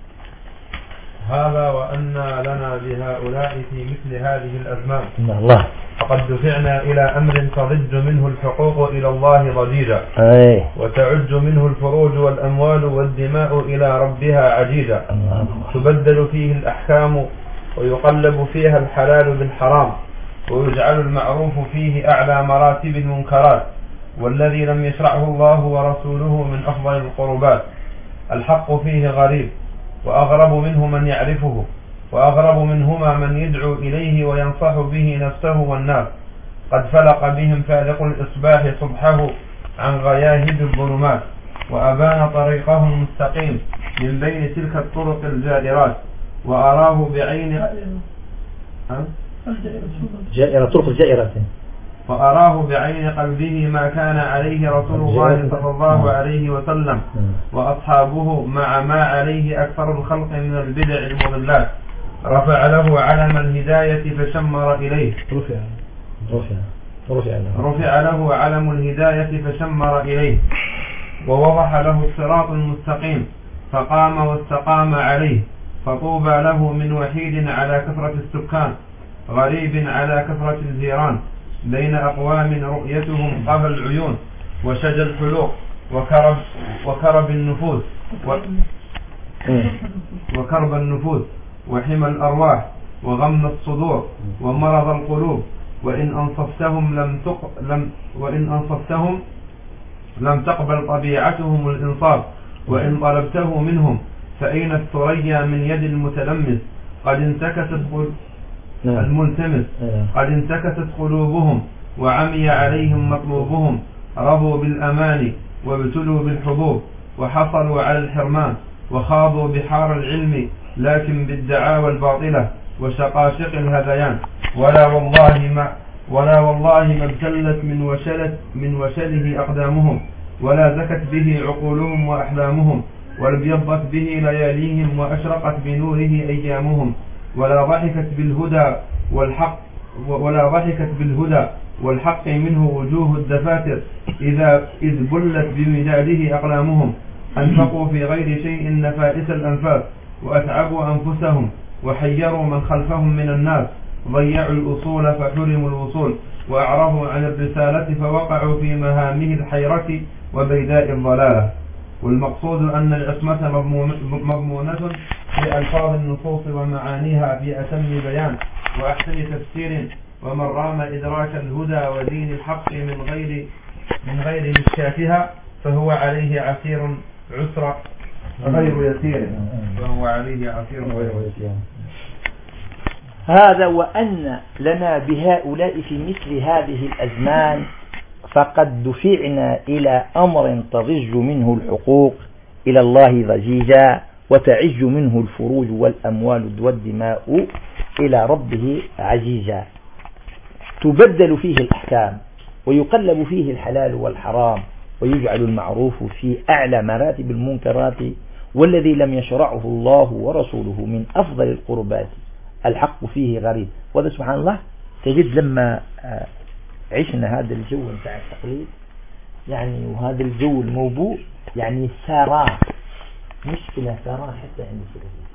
Speaker 2: هذا وأن لنا بهؤلاء في مثل هذه الأزمان
Speaker 4: الله
Speaker 2: فقد دفعنا إلى أمر تضج منه الحقوق إلى الله ضجيجا
Speaker 4: أيه.
Speaker 2: وتعج منه الفروج والأموال والدماء إلى ربها عجيجا تبدل فيه الأحكام ويقلب فيها الحلال بالحرام ويجعل المعروف فيه أعلى مراتب المنكرات والذي لم يشرعه الله ورسوله من أفضل القربات. الحق فيه غريب وأغرب منه من يعرفه وأغرب منهما من يدعو إليه وينصح به نفسه والناس. قد فلق بهم فالق الإصباح صبحه عن غياهب الظلمات وأبان طريقه المستقيم من بين تلك الطرق الجائرات وأراه بعين
Speaker 4: جائرة طرق الجائرات
Speaker 2: وأراه بعين قلبه ما كان عليه رسول الله صلى الله عليه وسلم وأصحابه مع ما عليه أكثر الخلق من البدع المضلات. رفع له علم الهداية فشمر إليه
Speaker 5: رفع رفع رفع
Speaker 2: رفع له علم الهداية فشمر إليه ووضح له الصراط المستقيم فقام واستقام عليه. فطوبى له من وحيد على كثرة السكان غريب على كثرة الجيران بين أقوام رؤيتهم قبل العيون وشج الحلوق وكرب وكرب النفوس و وكرب النفوس وحمى الأرواح وغم الصدور ومرض القلوب. وإن أنصفتهم لم تق... لم وإن أنصفتهم لم تقبل طبيعتهم الإنصاف وإن طلبته منهم فأين الثريا من يد المتلمس قد انتكست قل... الملتمس قد انتكست قلوبهم وعمي عليهم مطلوبهم. رضوا بالأمان وابتلوا بالحظوظ وحصلوا على الحرمان وخاضوا بحار العلم لكن بالدعاوى الباطلة وشقاشق الهذيان ولا والله ما ولا والله ما ابتلت من وشلت من وشله أقدامهم، ولا زكت به عقولهم وأحلامهم، وابيضت به لياليهم وأشرقت بنوره أيامهم، ولا ضحكت بالهدى والحق ولا ضحكت بالهدى والحق منه وجوه الدفاتر إذا إذ بلت بمداده أقلامهم. أنفقوا في غير شيء نفائس الأنفاس، وأتعبوا أنفسهم، وحيروا من خلفهم من الناس، ضيعوا الأصول فحرموا الوصول، وأعرضوا عن الرسالة فوقعوا في مهامه الحيرة وبيداء الضلالة. والمقصود أن العصمة مضمونة بألفاظ النصوص ومعانيها في أتم بيان وأحسن تفسير، ومن رام إدراك الهدى ودين الحق من غير من غير مشكاتها فهو عليه عسير عسر غير يسير فهو عليه عسير غير يسير.
Speaker 4: هذا وأن لنا بهؤلاء في مثل هذه الأزمان فقد دفعنا إلى أمر تضج منه الحقوق إلى الله ضجيجا، وتعج منه الفروج والأموال والدماء إلى ربه عجيجا. تبدل فيه الأحكام، ويقلب فيه الحلال والحرام، ويجعل المعروف في أعلى مراتب المنكرات، والذي لم يشرعه الله ورسوله من أفضل القربات الحق فيه غريب. وهذا سبحان الله تجد لما عشنا هذا الجو بتاع التقليد يعني، وهذا الجو الموبوء يعني سارة مشكلة سارة حتى عند السلفيين.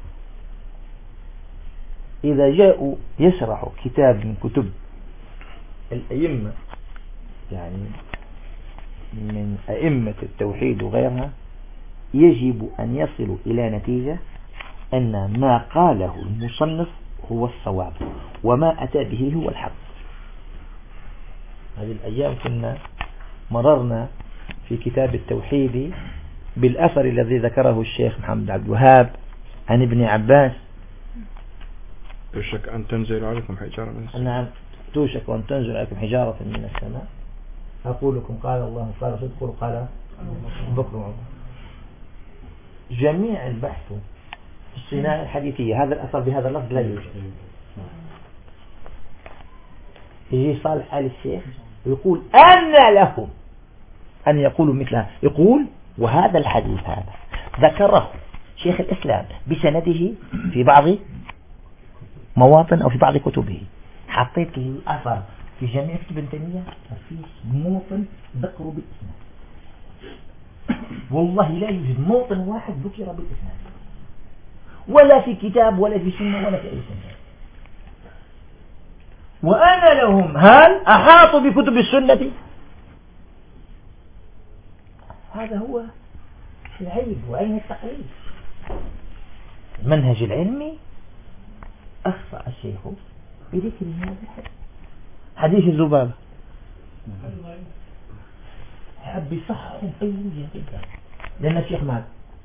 Speaker 4: إذا جاءوا يشرحوا كتاب من كتب الأئمة يعني من أئمة التوحيد وغيرها، يجب أن يصلوا إلى نتيجة أن ما قاله المصنف هو الصواب، وما أتى به هو الحق. هذه الأيام كنا مررنا في كتاب التوحيد بالأثر الذي ذكره الشيخ محمد عبد الوهاب عن ابن عباس:
Speaker 2: توشك أن تنزل عليكم حجارة من السماء.
Speaker 4: نعم، توشك أن تنزل عليكم حجارة من السماء. أقول لكم قال الله قال صدق قال بكر. جميع البحث في الصناعة الحديثية هذا الأثر بهذا اللفظ لا يوجد. يجي صالح آل الشيخ ويقول أن لهم أن يقولوا مثلها، يقول وهذا الحديث هذا ذكره شيخ الإسلام بسنده في بعض مواطن أو في بعض كتبه. حطيت لي أثر في جميع كتب ابن تيمية في موطن ذكروا بالإسناد، والله لا يوجد موطن واحد ذكر بالإسناد، ولا في كتاب ولا في سنة ولا في أي سنة. وأنا لهم هل أحاطوا بكتب السنة؟ هذا هو العيب وعين التقليد. المنهج العلمي أخطأ الشيخ بذكر هذا الحديث، حديث الذبابة، حب يصحهم أي وجه جدا، لأن الشيخ مات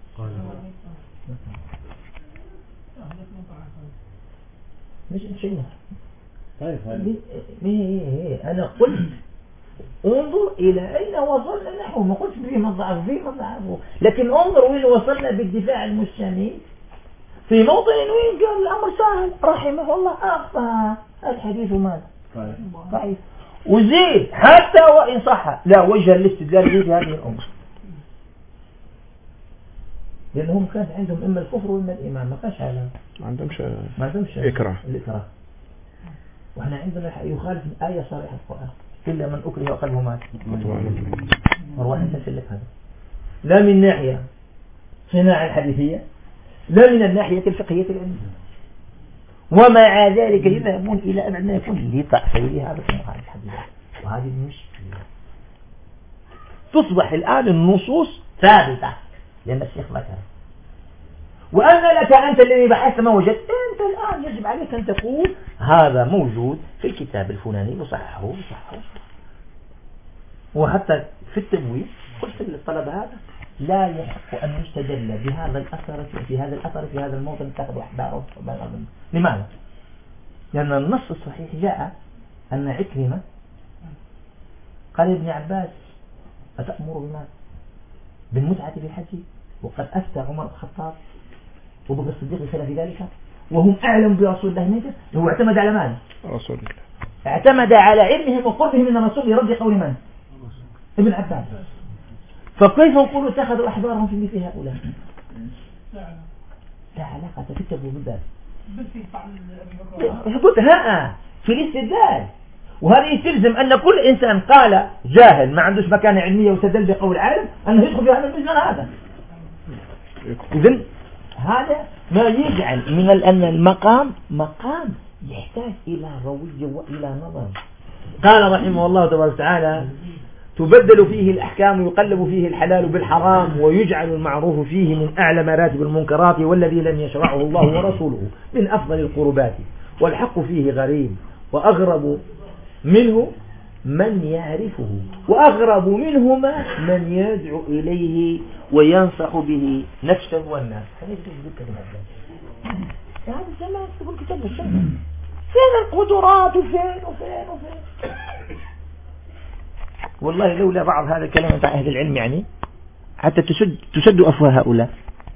Speaker 4: مش شيء.
Speaker 5: طيب
Speaker 4: أنا قلت انظر إلى أين وصلنا نحو، ما قلت فيه ما ضعف فيه ما ضعفه، لكن انظر وين وصلنا بالدفاع المستميت في موطن وين قال الأمر سهل رحمه الله أخطأ الحديث ماذا ضعيف، وزيد حتى وإن صح لا وجه الاستدلال في هذه الأمور، لأنهم كان عندهم إما الكفر وإما الإيمان، ما كانش على
Speaker 2: ما عندهمش
Speaker 4: ما عندهمش
Speaker 2: إكراه.
Speaker 4: الإكراه. وإحنا عندنا يخالف الآية صريحة في القرآن: إلا من أكره وقلبه مات. مروح نسلك هذا لا من ناحية صناعة الحديثية لا من الناحية الفقهية العلمية، ومع ذلك يذهبون إلى أن يكون لتأثير هذا صناعة الحديث. وهذه المشكلة تصبح الآن النصوص ثابتة لأن الشيخ ذكر، وأن لك أنت الذي بحثت ما وجدت، أنت الآن يجب عليك أن تقول هذا موجود في الكتاب الفلاني وصححه وصححه. وحتى في التمويل قلت للطلبة هذا لا يحق أن يستدل بهذا الأثر في هذا الأثر في هذا الموطن تأخذ أحباره. لماذا؟ لأن النص الصحيح جاء أن عكرمة قال ابن عباس: أتأمر بما بالمتعة في الحج؟ وقد أفتى عمر الخطاب وبكر الصديق بخلاف ذلك. وهم أعلم برسول الله منك. هو اعتمد على ماذا؟
Speaker 2: رسول الله.
Speaker 4: اعتمد على علمهم وقربهم من الرسول لرد قول من؟ ابن عباس. فكيف نقول اتخذوا أحبارهم في مثل هؤلاء؟ لا علاقة تكتبوا بالذات. قلت ها في الاستدلال، وهذه تلزم أن كل إنسان قال جاهل ما عندوش مكانة علمية وسدل بقول عالم أنه يدخل في هذا المجال هذا. إذن هذا ما يجعل من أن المقام مقام يحتاج إلى روية وإلى نظر. قال رحمه الله تبارك وتعالى: تبدل فيه الأحكام ويقلب فيه الحلال بالحرام ويجعل المعروف فيه من أعلى مراتب المنكرات والذي لم يشرعه الله ورسوله من أفضل القربات، والحق فيه غريب وأغرب منه من يعرفه وأغرب منهما من يدعو إليه وينصح به نفسه والناس. هذا الزمان تقول كتاب السنة فين القدرات وفين وفين وفين. والله لولا بعض هذا الكلام عن أهل العلم يعني حتى تسد تسد أفواه هؤلاء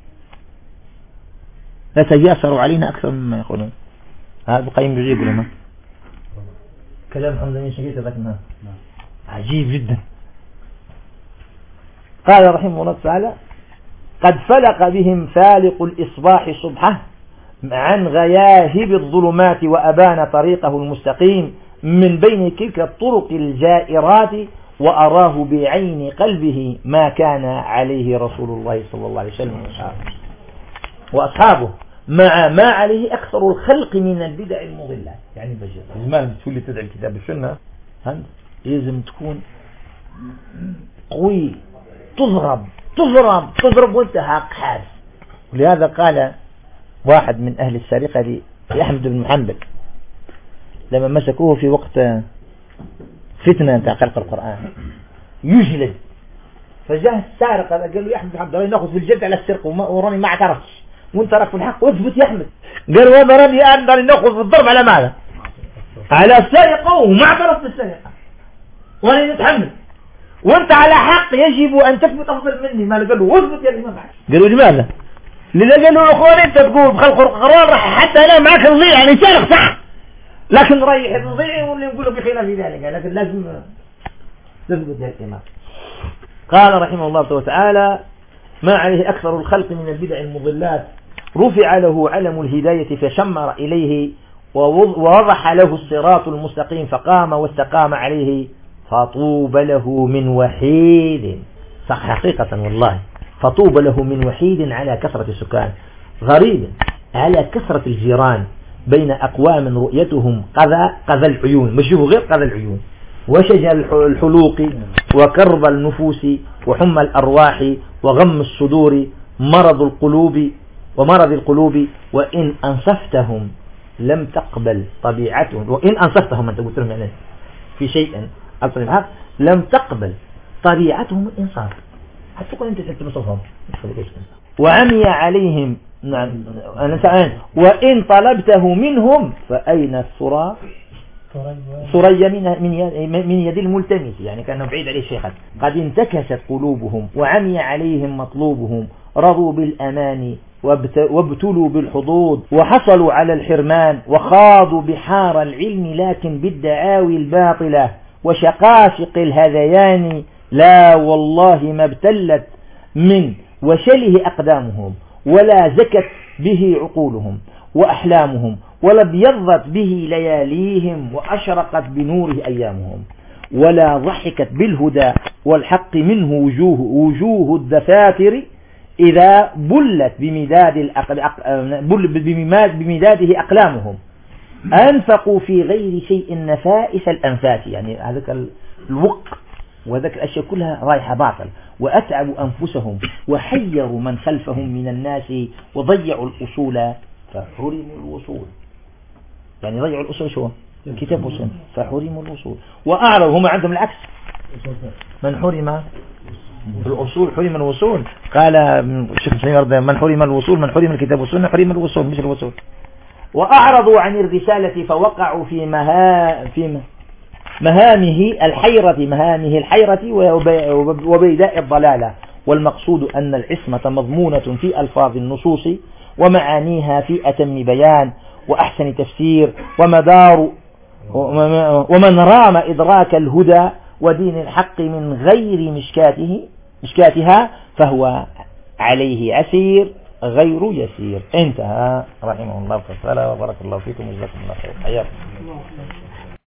Speaker 4: لا تجاسروا علينا أكثر مما يقولون. هذا قيم يجيب لنا كلام حمزة من شقيت ذكرناه عجيب جدا. قال رحمه الله تعالى: قد فلق بهم فالق الإصباح صبحه عن غياهب الظلمات وأبان طريقه المستقيم من بين تلك الطرق الجائرات وأراه بعين قلبه ما كان عليه رسول الله صلى الله عليه وسلم وأصحابه مع ما عليه أكثر الخلق من البدع المضلات. يعني بجد زمان تقول تدعي الكتاب السنة لازم تكون قوي، تضرب تضرب تضرب وانت حاس. ولهذا قال واحد من أهل السرقة لأحمد بن محمد لما مسكوه في وقت فتنة تاع خلق القرآن يجلد، فجاء السارق هذا قال له: يا أحمد بن محمد راني ناخذ في الجلد على السرقة وراني ما اعترفتش وانت راك في الحق، واثبت يا أحمد. قال: وانا راني أنا راني ناخذ في الضرب على ماذا؟ على السرقة وما اعترفت بالسرقة وراني نتحمل، وانت على حق يجب أن تثبت أفضل مني. ما قال له: واثبت يا الإمام. قالوا: لماذا؟ لذا قالوا: أخوان أنت تقول بخلق القرآن راح حتى أنا معك نضيع، يعني سارق صح لكن ريح نضيع واللي نقوله بخلاف ذلك، لكن لازم تثبت يا الإمام. قال رحمه الله تعالى: ما عليه أكثر الخلق من البدع المضلات رفع له علم الهداية فشمر إليه ووضح له الصراط المستقيم فقام واستقام عليه فطوب له من وحيد. صح حقيقة والله، فطوب له من وحيد على كثرة السكان، غريب على كثرة الجيران، بين أقوام رؤيتهم قذى قذى العيون، مش غير قذى العيون، وشجى الحلوق وكرب النفوس وحمى الأرواح وغم الصدور مرض القلوب ومرض القلوب وإن أنصفتهم لم تقبل طبيعتهم. وإن أنصفتهم أنت قلت لهم يعني في شيء الحق لم تقبل طبيعتهم الإنصاف، حتى تكون أنت تنصفهم. وعمي عليهم نعم وإن طلبته منهم فأين الثرى ثريا من من يد الملتمس، يعني كأنه بعيد عليه شيخا. قد انتكست قلوبهم وعمي عليهم مطلوبهم، رضوا بالأمان وابتلوا بالحظوظ وحصلوا على الحرمان، وخاضوا بحار العلم لكن بالدعاوي الباطلة وشقاشق الهذيان. لا والله ما ابتلت من وشله أقدامهم ولا زكت به عقولهم وأحلامهم ولا ابيضت به لياليهم وأشرقت بنوره أيامهم ولا ضحكت بالهدى والحق منه وجوه, وجوه الدفاتر إذا بلت بمداد بمداده أقلامهم. أنفقوا في غير شيء نفائس الأنفاس، يعني هذاك الوق وذاك الأشياء كلها رايحة باطل، وأتعبوا أنفسهم وحيروا من خلفهم من الناس وضيعوا الأصول فحرموا الوصول. يعني ضيعوا الأصول شو؟ كتاب وسنة فحرموا الوصول. وأعرضوا هم عندهم العكس، من حرم الأصول حرم الوصول. قال الشيخ سيدنا من حرم الوصول من حرم الكتاب والسنة حرم الوصول مش الوصول. وأعرضوا عن الرسالة فوقعوا في مها في مهامه الحيرة مهامه الحيرة وبيداء الضلالة والمقصود أن العصمة مضمونة في ألفاظ النصوص ومعانيها في أتم بيان وأحسن تفسير ومدار ومن رام إدراك الهدى ودين الحق من غير مشكاته مشكاتها فهو عليه عسير غير يسير. انتهى رحمه الله تعالى وبارك الله فيكم وجزاكم الله خير. حياكم.